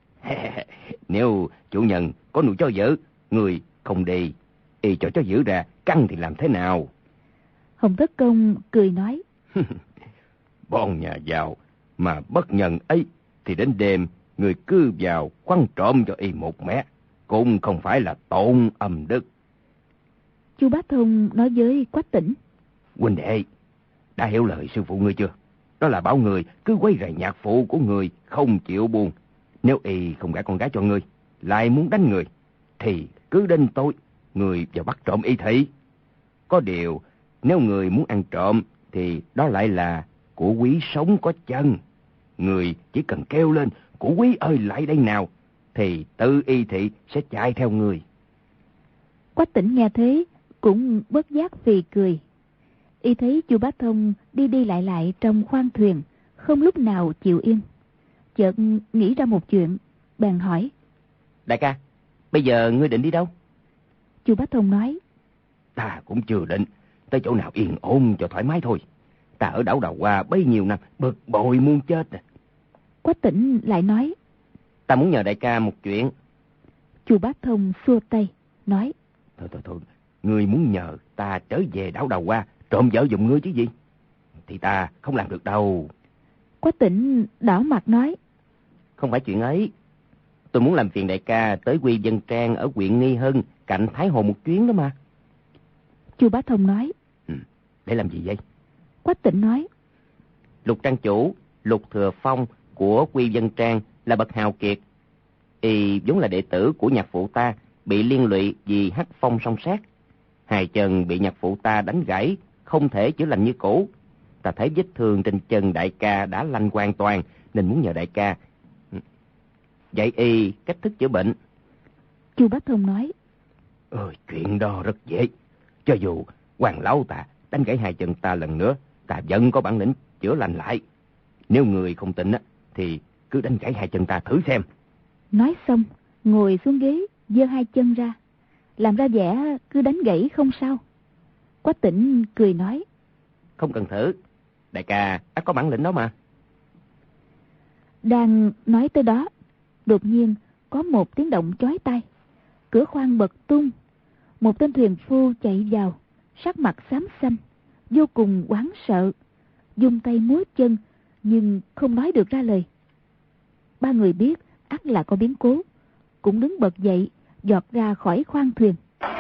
Nếu chủ nhân có nuôi chó dữ, người không đi, y cho chó dữ ra căng thì làm thế nào? Hồng Thất Công cười nói. Bọn nhà giàu mà bất nhân ấy, thì đến đêm người cứ vào quăng trộm cho y một mé, cũng không phải là tổn âm đức. Chu Bá Thông nói với Quách Tĩnh. Huynh đệ, đã hiểu lời sư phụ ngươi chưa? Đó là bảo người cứ quấy rầy nhạc phụ của người, không chịu buông. Nếu y không gả con gái cho ngươi, lại muốn đánh người, thì cứ đến tối người vào bắt trộm y thị. Có điều, nếu người muốn ăn trộm, thì đó lại là của quý sống có chân. Người chỉ cần kêu lên, Cụ Quý ơi lại đây nào, thì Tư Y Thị sẽ chạy theo người. Quách Tĩnh nghe thế cũng bất giác phì cười. Y thấy Chu Bá Thông đi đi lại lại trong khoang thuyền, không lúc nào chịu yên. Chợt nghĩ ra một chuyện, bèn hỏi: Đại ca, bây giờ ngươi định đi đâu? Chu Bá Thông nói: Ta cũng chưa định, tới chỗ nào yên ổn cho thoải mái thôi. Ta ở đảo Đào Hoa bấy nhiêu năm, bực bội muốn chết. Quách Tĩnh lại nói: Ta muốn nhờ đại ca một chuyện. Chu Bá Thông xua tay, nói: Thôi, ngươi muốn nhờ ta trở về đảo Đào Hoa trộm vợ giùm ngươi chứ gì? Thì ta không làm được đâu. Quách Tĩnh đỏ mặt nói: Không phải chuyện ấy. Tôi muốn làm phiền đại ca tới Quy Vân Trang ở huyện Nghi Hưng, cạnh Thái Hồ một chuyến đó mà. Chu Bá Thông nói: Để làm gì vậy? Quách Tĩnh nói: Lục trang chủ Lục Thừa Phong của Quy Vân Trang là bậc hào kiệt. Y vốn là đệ tử của nhạc phụ ta, bị liên lụy vì hắc phong song sát. Hai chân bị nhạc phụ ta đánh gãy, không thể chữa lành như cũ. Ta thấy vết thương trên chân đại ca đã lành hoàn toàn, nên muốn nhờ đại ca dạy y cách thức chữa bệnh. Chu Bá Thông nói: Chuyện đó rất dễ. Cho dù Hoàng lão ta đánh gãy hai chân ta lần nữa, ta vẫn có bản lĩnh chữa lành lại. Nếu người không tin thì cứ đánh gãy hai chân ta thử xem. Nói xong, ngồi xuống ghế, giơ hai chân ra, làm ra vẻ cứ đánh gãy không sao. Quách Tĩnh cười nói: Không cần thử, đại ca đã có bản lĩnh đó mà. Đang nói tới đó, đột nhiên có một tiếng động chói tai. Cửa khoang bật tung, một tên thuyền phu chạy vào, sắc mặt xám xanh, vô cùng hoảng sợ, dung tay múa chân nhưng không nói được ra lời. Ba người biết ắt là có biến cố, cũng đứng bật dậy, giọt ra khỏi khoang thuyền.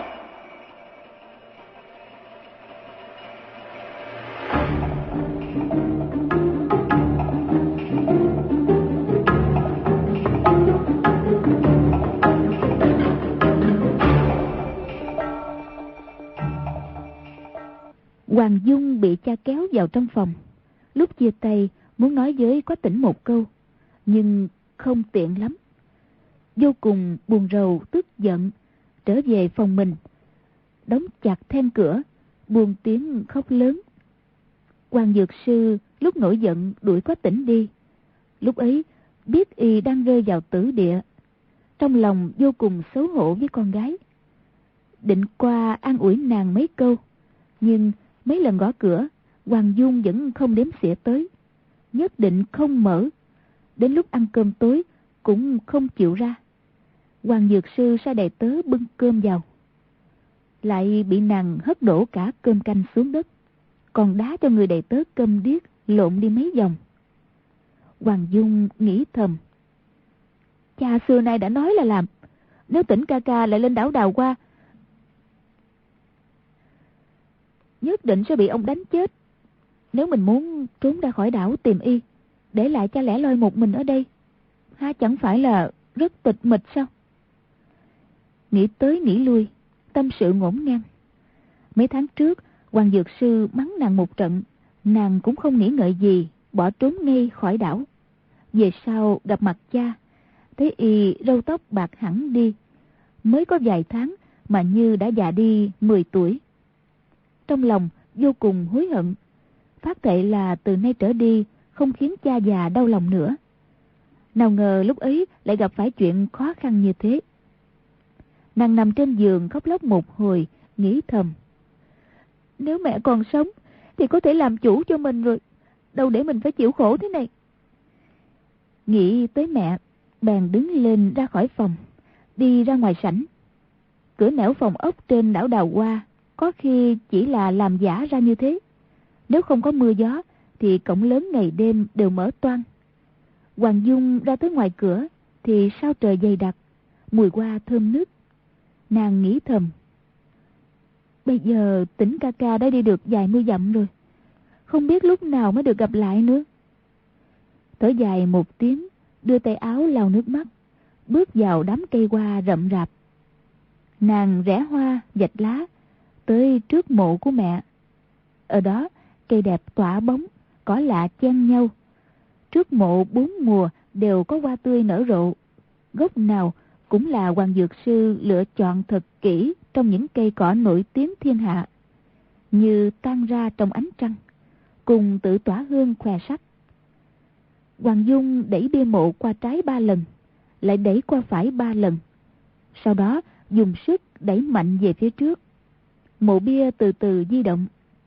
Hoàng Dung bị cha kéo vào trong phòng. Lúc chia tay muốn nói với Quách Tĩnh một câu, nhưng không tiện lắm. Vô cùng buồn rầu tức giận, trở về phòng mình, đóng chặt then cửa, buông tiếng khóc lớn. Hoàng Dược Sư lúc nổi giận đuổi Quách Tĩnh đi. Lúc ấy biết y đang rơi vào tử địa, trong lòng vô cùng xấu hổ với con gái. Định qua an ủi nàng mấy câu, nhưng mấy lần gõ cửa, Hoàng Dung vẫn không đếm xỉa tới, nhất định không mở. Đến lúc ăn cơm tối cũng không chịu ra. Hoàng Dược Sư sai đầy tớ bưng cơm vào, lại bị nàng hất đổ cả cơm canh xuống đất, còn đá cho người đầy tớ câm điếc lộn đi mấy vòng. Hoàng Dung nghĩ thầm: cha xưa nay đã nói là làm, nếu Tĩnh ca ca lại lên đảo Đào Hoa, nhất định sẽ bị ông đánh chết. Nếu mình muốn trốn ra khỏi đảo tìm y, để lại cha lẻ loi một mình ở đây, ha chẳng phải là rất tịch mịch sao? Nghĩ tới nghĩ lui, tâm sự ngổn ngang. Mấy tháng trước Hoàng Dược Sư mắng nàng một trận, nàng cũng không nghĩ ngợi gì, bỏ trốn ngay khỏi đảo. Về sau gặp mặt cha, thấy y râu tóc bạc hẳn đi, mới có vài tháng mà như đã già đi 10 tuổi. Trong lòng vô cùng hối hận, phát thệ là từ nay trở đi không khiến cha già đau lòng nữa. Nào ngờ lúc ấy lại gặp phải chuyện khó khăn như thế. Nàng nằm trên giường khóc lóc một hồi, nghĩ thầm: nếu mẹ còn sống thì có thể làm chủ cho mình rồi, đâu để mình phải chịu khổ thế này. Nghĩ tới mẹ, bèn đứng lên ra khỏi phòng, đi ra ngoài sảnh. Cửa nẻo phòng ốc trên đảo Đào Hoa có khi chỉ là làm giả ra như thế. Nếu không có mưa gió thì cổng lớn ngày đêm đều mở toang. Hoàng Dung ra tới ngoài cửa thì sao trời dày đặc, mùi hoa thơm nức. Nàng nghĩ thầm: bây giờ Tĩnh ca ca đã đi được vài mươi dặm rồi, không biết lúc nào mới được gặp lại nữa. Thở dài một tiếng, đưa tay áo lau nước mắt, bước vào đám cây hoa rậm rạp. Nàng rẽ hoa vạch lá tới trước mộ của mẹ. Ở đó cây đẹp tỏa bóng, cỏ lạ chen nhau, Trước mộ 4 mùa đều có hoa tươi nở rộ. Gốc nào cũng là Hoàng Dược Sư lựa chọn thật kỹ trong những cây cỏ nổi tiếng thiên hạ, như tan ra trong ánh trăng, cùng tự tỏa hương khoe sắc. Hoàng Dung đẩy bia mộ qua trái 3 lần, lại đẩy qua phải 3 lần. Sau đó dùng sức đẩy mạnh về phía trước. Mộ bia từ từ di động,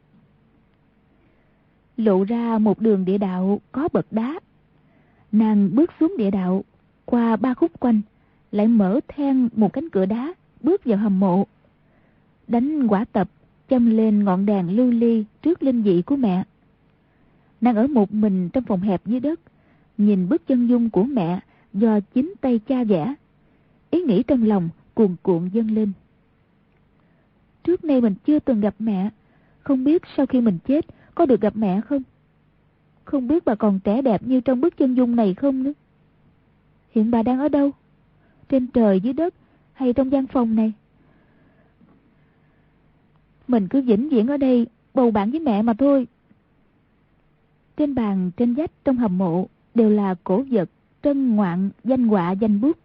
lộ ra một đường địa đạo có bậc đá. Nàng bước xuống địa đạo, qua 3 khúc quanh, lại mở then một cánh cửa đá, bước vào hầm mộ. Đánh quả tập, châm lên ngọn đèn lưu ly trước linh vị của mẹ. Nàng ở một mình trong phòng hẹp dưới đất, nhìn bức chân dung của mẹ do chính tay cha vẽ. Ý nghĩ trong lòng cuồn cuộn dâng lên. Trước nay mình chưa từng gặp mẹ, không biết sau khi mình chết có được gặp mẹ không? Không biết bà còn trẻ đẹp như trong bức chân dung này không nữa. Hiện bà đang ở đâu? Trên trời dưới đất hay trong gian phòng này? Mình cứ vĩnh viễn ở đây bầu bạn với mẹ mà thôi. Trên bàn trên vách trong hầm mộ đều là cổ vật, trân ngoạn, danh họa, danh bút.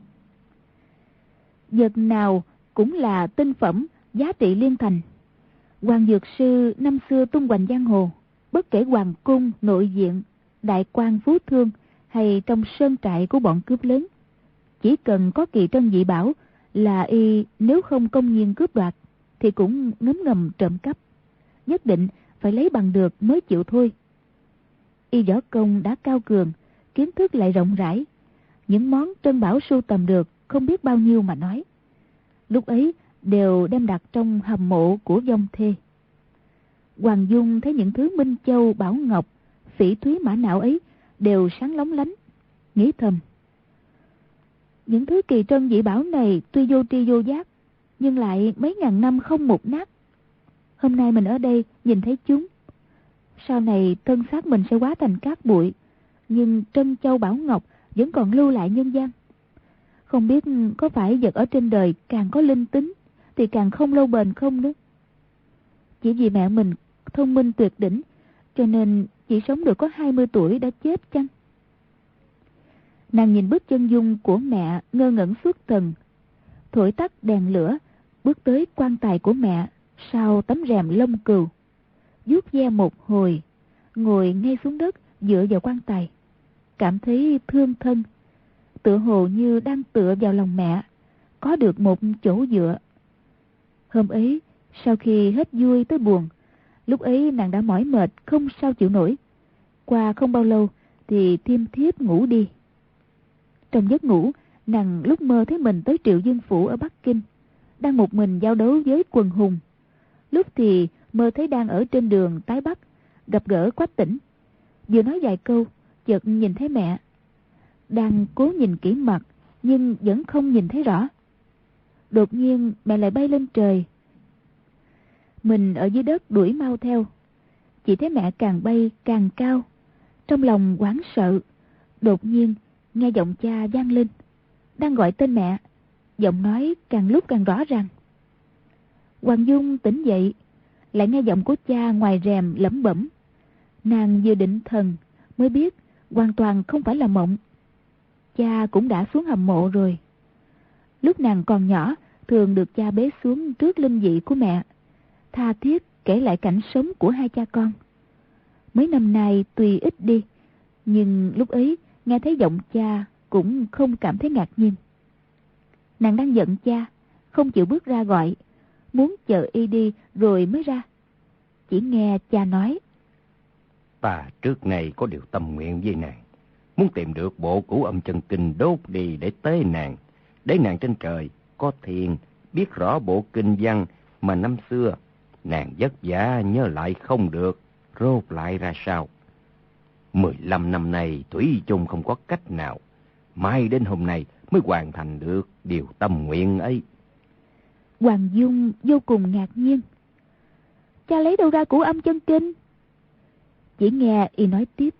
Vật nào cũng là tinh phẩm, giá trị liên thành. Hoàng Dược Sư năm xưa tung hoành giang hồ, bất kể hoàng cung, nội viện, đại quan phú thương hay trong sơn trại của bọn cướp lớn, chỉ cần có kỳ trân dị bảo là y nếu không công nhiên cướp đoạt thì cũng ngấm ngầm trộm cắp, nhất định phải lấy bằng được mới chịu thôi. Y võ công đã cao cường, kiến thức lại rộng rãi, những món trân bảo sưu tầm được không biết bao nhiêu mà nói. Lúc ấy đều đem đặt trong hầm mộ của vong thê. Hoàng Dung thấy những thứ minh châu bảo ngọc, phỉ thúy mã não ấy đều sáng lóng lánh, nghĩ thầm: những thứ kỳ trân dị bảo này tuy vô tri vô giác, nhưng lại mấy ngàn năm không một nát. Hôm nay mình ở đây nhìn thấy chúng, sau này thân xác mình sẽ hóa thành cát bụi, nhưng trân châu bảo ngọc vẫn còn lưu lại nhân gian. Không biết có phải vật ở trên đời càng có linh tính thì càng không lâu bền không nữa. Chỉ vì mẹ mình thông minh tuyệt đỉnh, cho nên chỉ sống được có 20 tuổi đã chết chăng? Nàng nhìn bức chân dung của mẹ ngơ ngẩn suốt thần, thổi tắt đèn lửa, bước tới quan tài của mẹ sau tấm rèm lông cừu, vuốt ve một hồi, ngồi ngay xuống đất dựa vào quan tài, cảm thấy thương thân, tựa hồ như đang tựa vào lòng mẹ, có được một chỗ dựa. Hôm ấy, sau khi hết vui tới buồn, lúc ấy nàng đã mỏi mệt không sao chịu nổi. Qua không bao lâu thì thiêm thiếp ngủ đi. Trong giấc ngủ, nàng lúc mơ thấy mình tới Triệu Dương Phủ ở Bắc Kinh, đang một mình giao đấu với quần hùng. Lúc thì mơ thấy đang ở trên đường tái Bắc, gặp gỡ Quách Tỉnh. Vừa nói vài câu, chợt nhìn thấy mẹ. Đang cố nhìn kỹ mặt, nhưng vẫn không nhìn thấy rõ. Đột nhiên mẹ lại bay lên trời. Mình ở dưới đất đuổi mau theo. Chỉ thấy mẹ càng bay càng cao. Trong lòng hoảng sợ, đột nhiên nghe giọng cha vang lên, đang gọi tên mẹ. Giọng nói càng lúc càng rõ ràng. Hoàng Dung tỉnh dậy, lại nghe giọng của cha ngoài rèm lẩm bẩm. Nàng vừa định thần mới biết hoàn toàn không phải là mộng. Cha cũng đã xuống hầm mộ rồi. Lúc nàng còn nhỏ, thường được cha bế xuống trước linh vị của mẹ, tha thiết kể lại cảnh sống của hai cha con. Mấy năm nay tuy ít đi, nhưng lúc ấy nghe thấy giọng cha cũng không cảm thấy ngạc nhiên. Nàng đang giận cha, không chịu bước ra gọi, muốn chờ y đi rồi mới ra. Chỉ nghe cha nói: Ta trước này có điều tâm nguyện với nàng, muốn tìm được bộ Cửu Âm Chân Kinh đốt đi để tế nàng, để nàng trên trời có thiền biết rõ bộ kinh văn mà năm xưa nàng vất vả nhớ lại không được, rốt lại ra sao. 15 năm nay thủy chung không có cách nào, mai đến hôm nay mới hoàn thành được điều tâm nguyện ấy. Hoàng Dung vô cùng ngạc nhiên. Cha lấy đâu ra Cửu Âm Chân Kinh? Chỉ nghe y nói tiếp: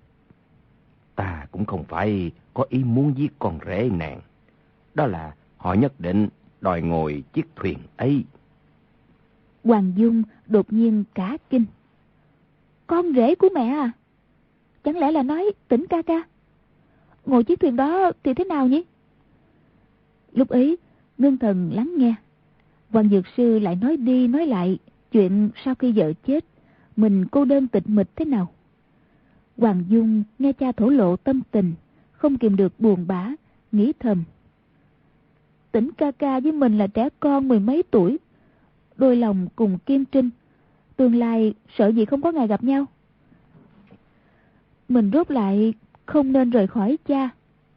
Ta cũng không phải có ý muốn giết con rể nàng, đó là họ nhất định đòi ngồi chiếc thuyền ấy. Hoàng Dung đột nhiên cả kinh. Con rể của mẹ à? Chẳng lẽ là nói Tỉnh ca ca ngồi chiếc thuyền đó thì thế nào nhỉ? Lúc ấy ngưng thần lắng nghe, Hoàng Dược Sư lại nói đi nói lại chuyện sau khi vợ chết mình cô đơn tịch mịch thế nào. Hoàng Dung nghe cha thổ lộ tâm tình, không kìm được buồn bã, nghĩ thầm: Tỉnh ca ca với mình là trẻ con mười mấy tuổi, đôi lòng cùng Kim Trinh, tương lai sợ gì không có ngày gặp nhau. Mình rốt lại không nên rời khỏi cha.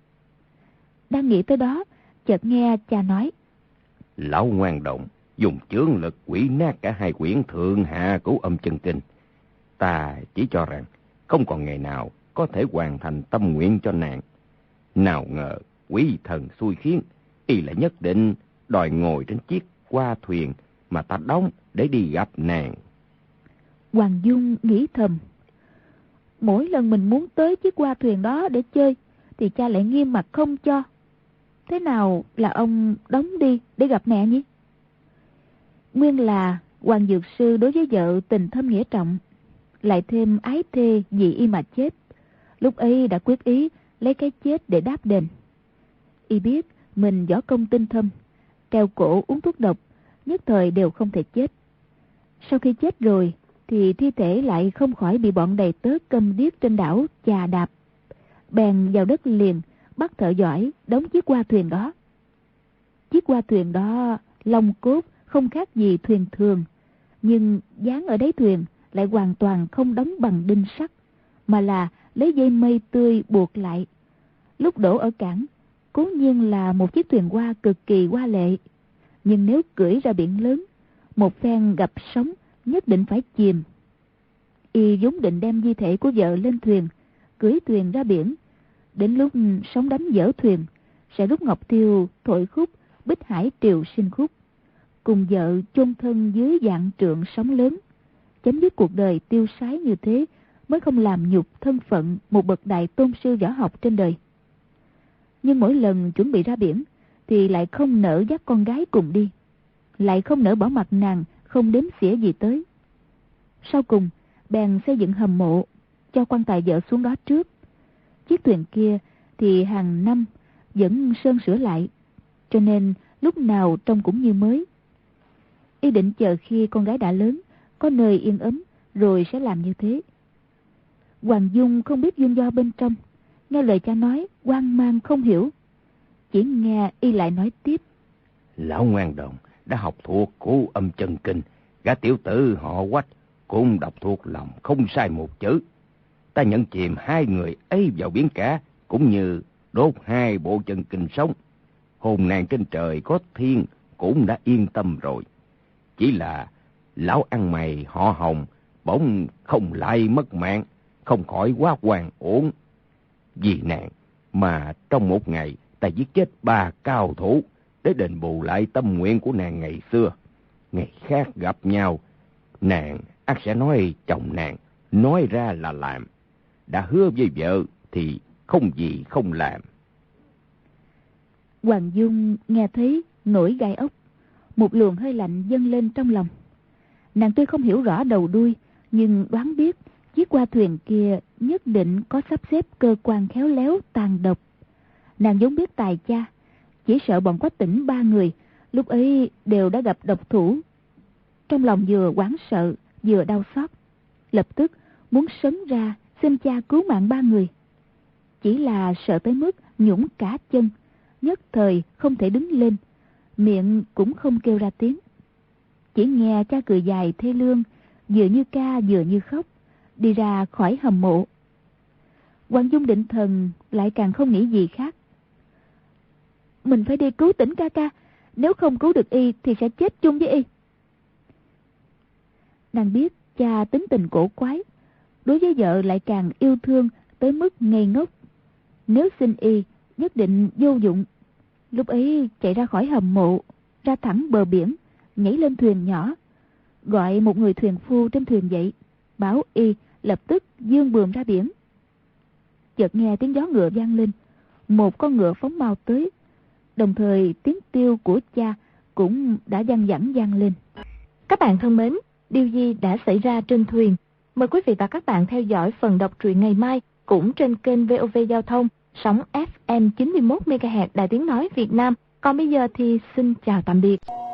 Đang nghĩ tới đó, chợt nghe cha nói: Lão ngoan động dùng chướng lực quỷ nát cả hai quyển Thượng Hạ Cửu Âm Chân Kinh. Ta chỉ cho rằng không còn ngày nào có thể hoàn thành tâm nguyện cho nàng. Nào ngờ quỷ thần xui khiến, y lại nhất định đòi ngồi trên chiếc hoa thuyền mà ta đóng để đi gặp nàng. Hoàng Dung nghĩ thầm: mỗi lần mình muốn tới chiếc hoa thuyền đó để chơi thì cha lại nghiêm mặt không cho. Thế nào là ông đóng đi để gặp mẹ nhỉ? Nguyên là Hoàng Dược Sư đối với vợ tình thâm nghĩa trọng, lại thêm ái thê vì y mà chết. Lúc ấy đã quyết ý lấy cái chết để đáp đền. Y biết mình võ công tinh thâm, treo cổ uống thuốc độc, nhất thời đều không thể chết. Sau khi chết rồi thì thi thể lại không khỏi bị bọn đầy tớ câm điếc trên đảo chà đạp. Bèn vào đất liền bắt thợ giỏi đóng chiếc hoa thuyền đó. Chiếc hoa thuyền đó lông cốt không khác gì thuyền thường, nhưng dán ở đáy thuyền lại hoàn toàn không đóng bằng đinh sắt, mà là lấy dây mây tươi buộc lại. Lúc đổ ở cảng, cố nhiên là một chiếc thuyền hoa cực kỳ hoa lệ, nhưng nếu cưỡi ra biển lớn, một phen gặp sóng nhất định phải chìm. Y vốn định đem di thể của vợ lên thuyền, cưỡi thuyền ra biển. Đến lúc sóng đánh vỡ thuyền, sẽ rút ngọc tiêu thổi khúc Bích Hải Triều Sinh khúc, cùng vợ chôn thân dưới vạn trượng sóng lớn, chấm dứt cuộc đời tiêu sái như thế, mới không làm nhục thân phận một bậc đại tôn sư võ học trên đời. Nhưng mỗi lần chuẩn bị ra biển thì lại không nỡ dắt con gái cùng đi, lại không nỡ bỏ mặc nàng không đếm xỉa gì tới. Sau cùng bèn xây dựng hầm mộ, cho quan tài vợ xuống đó trước. Chiếc thuyền kia thì hàng năm vẫn sơn sửa lại, cho nên lúc nào trông cũng như mới. Y định chờ khi con gái đã lớn, có nơi yên ấm, rồi sẽ làm như thế. Hoàng Dung không biết duyên do bên trong, nghe lời cha nói hoang mang không hiểu. Chỉ nghe y lại nói tiếp: Lão ngoan đồng đã học thuộc Cửu Âm Chân Kinh, gã tiểu tử họ Quách cũng đọc thuộc lòng không sai một chữ. Ta nhận chìm hai người ấy vào biển cả, cũng như đốt hai bộ chân kinh sống. Hồn nàng trên trời có thiên cũng đã yên tâm rồi. Chỉ là lão ăn mày họ Hồng bỗng không lại mất mạng, không khỏi quá hoàn uổng. Vì nàng mà trong một ngày ta giết chết 3 cao thủ để đền bù lại tâm nguyện của nàng ngày xưa. Ngày khác gặp nhau, nàng ắt sẽ nói chồng nàng nói ra là làm. Đã hứa với vợ thì không gì không làm. Hoàng Dung nghe thấy nổi gai ốc, một luồng hơi lạnh dâng lên trong lòng. Nàng tuy không hiểu rõ đầu đuôi, nhưng đoán biết chiếc hoa thuyền kia nhất định có sắp xếp cơ quan khéo léo tàn độc. Nàng vốn biết tài cha, chỉ sợ bọn Quách Tỉnh 3 người lúc ấy đều đã gặp độc thủ. Trong lòng vừa hoảng sợ vừa đau xót, lập tức muốn sấn ra xin cha cứu mạng 3 người. Chỉ là sợ tới mức nhũn cả chân, nhất thời không thể đứng lên, miệng cũng không kêu ra tiếng. Chỉ nghe cha cười dài thê lương, vừa như ca vừa như khóc, đi ra khỏi hầm mộ. Hoàng Dung định thần lại càng không nghĩ gì khác. Mình phải đi cứu Tỉnh ca ca, nếu không cứu được y thì sẽ chết chung với y. Nàng biết cha tính tình cổ quái, đối với vợ lại càng yêu thương tới mức ngây ngốc. Nếu xin y nhất định vô dụng. Lúc ấy chạy ra khỏi hầm mộ, ra thẳng bờ biển, nhảy lên thuyền nhỏ, gọi một người thuyền phu trên thuyền dậy, bảo y lập tức dương buồm ra biển. Chợt nghe tiếng gió ngựa vang lên, một con ngựa phóng mau tới, đồng thời tiếng tiêu của cha cũng đã văng vẳng vang lên. Các bạn thân mến, điều gì đã xảy ra trên thuyền? Mời quý vị và các bạn theo dõi phần đọc truyện ngày mai cũng trên kênh VOV Giao thông, sóng FM 91 MHz Đài Tiếng Nói Việt Nam. Còn bây giờ thì xin chào tạm biệt.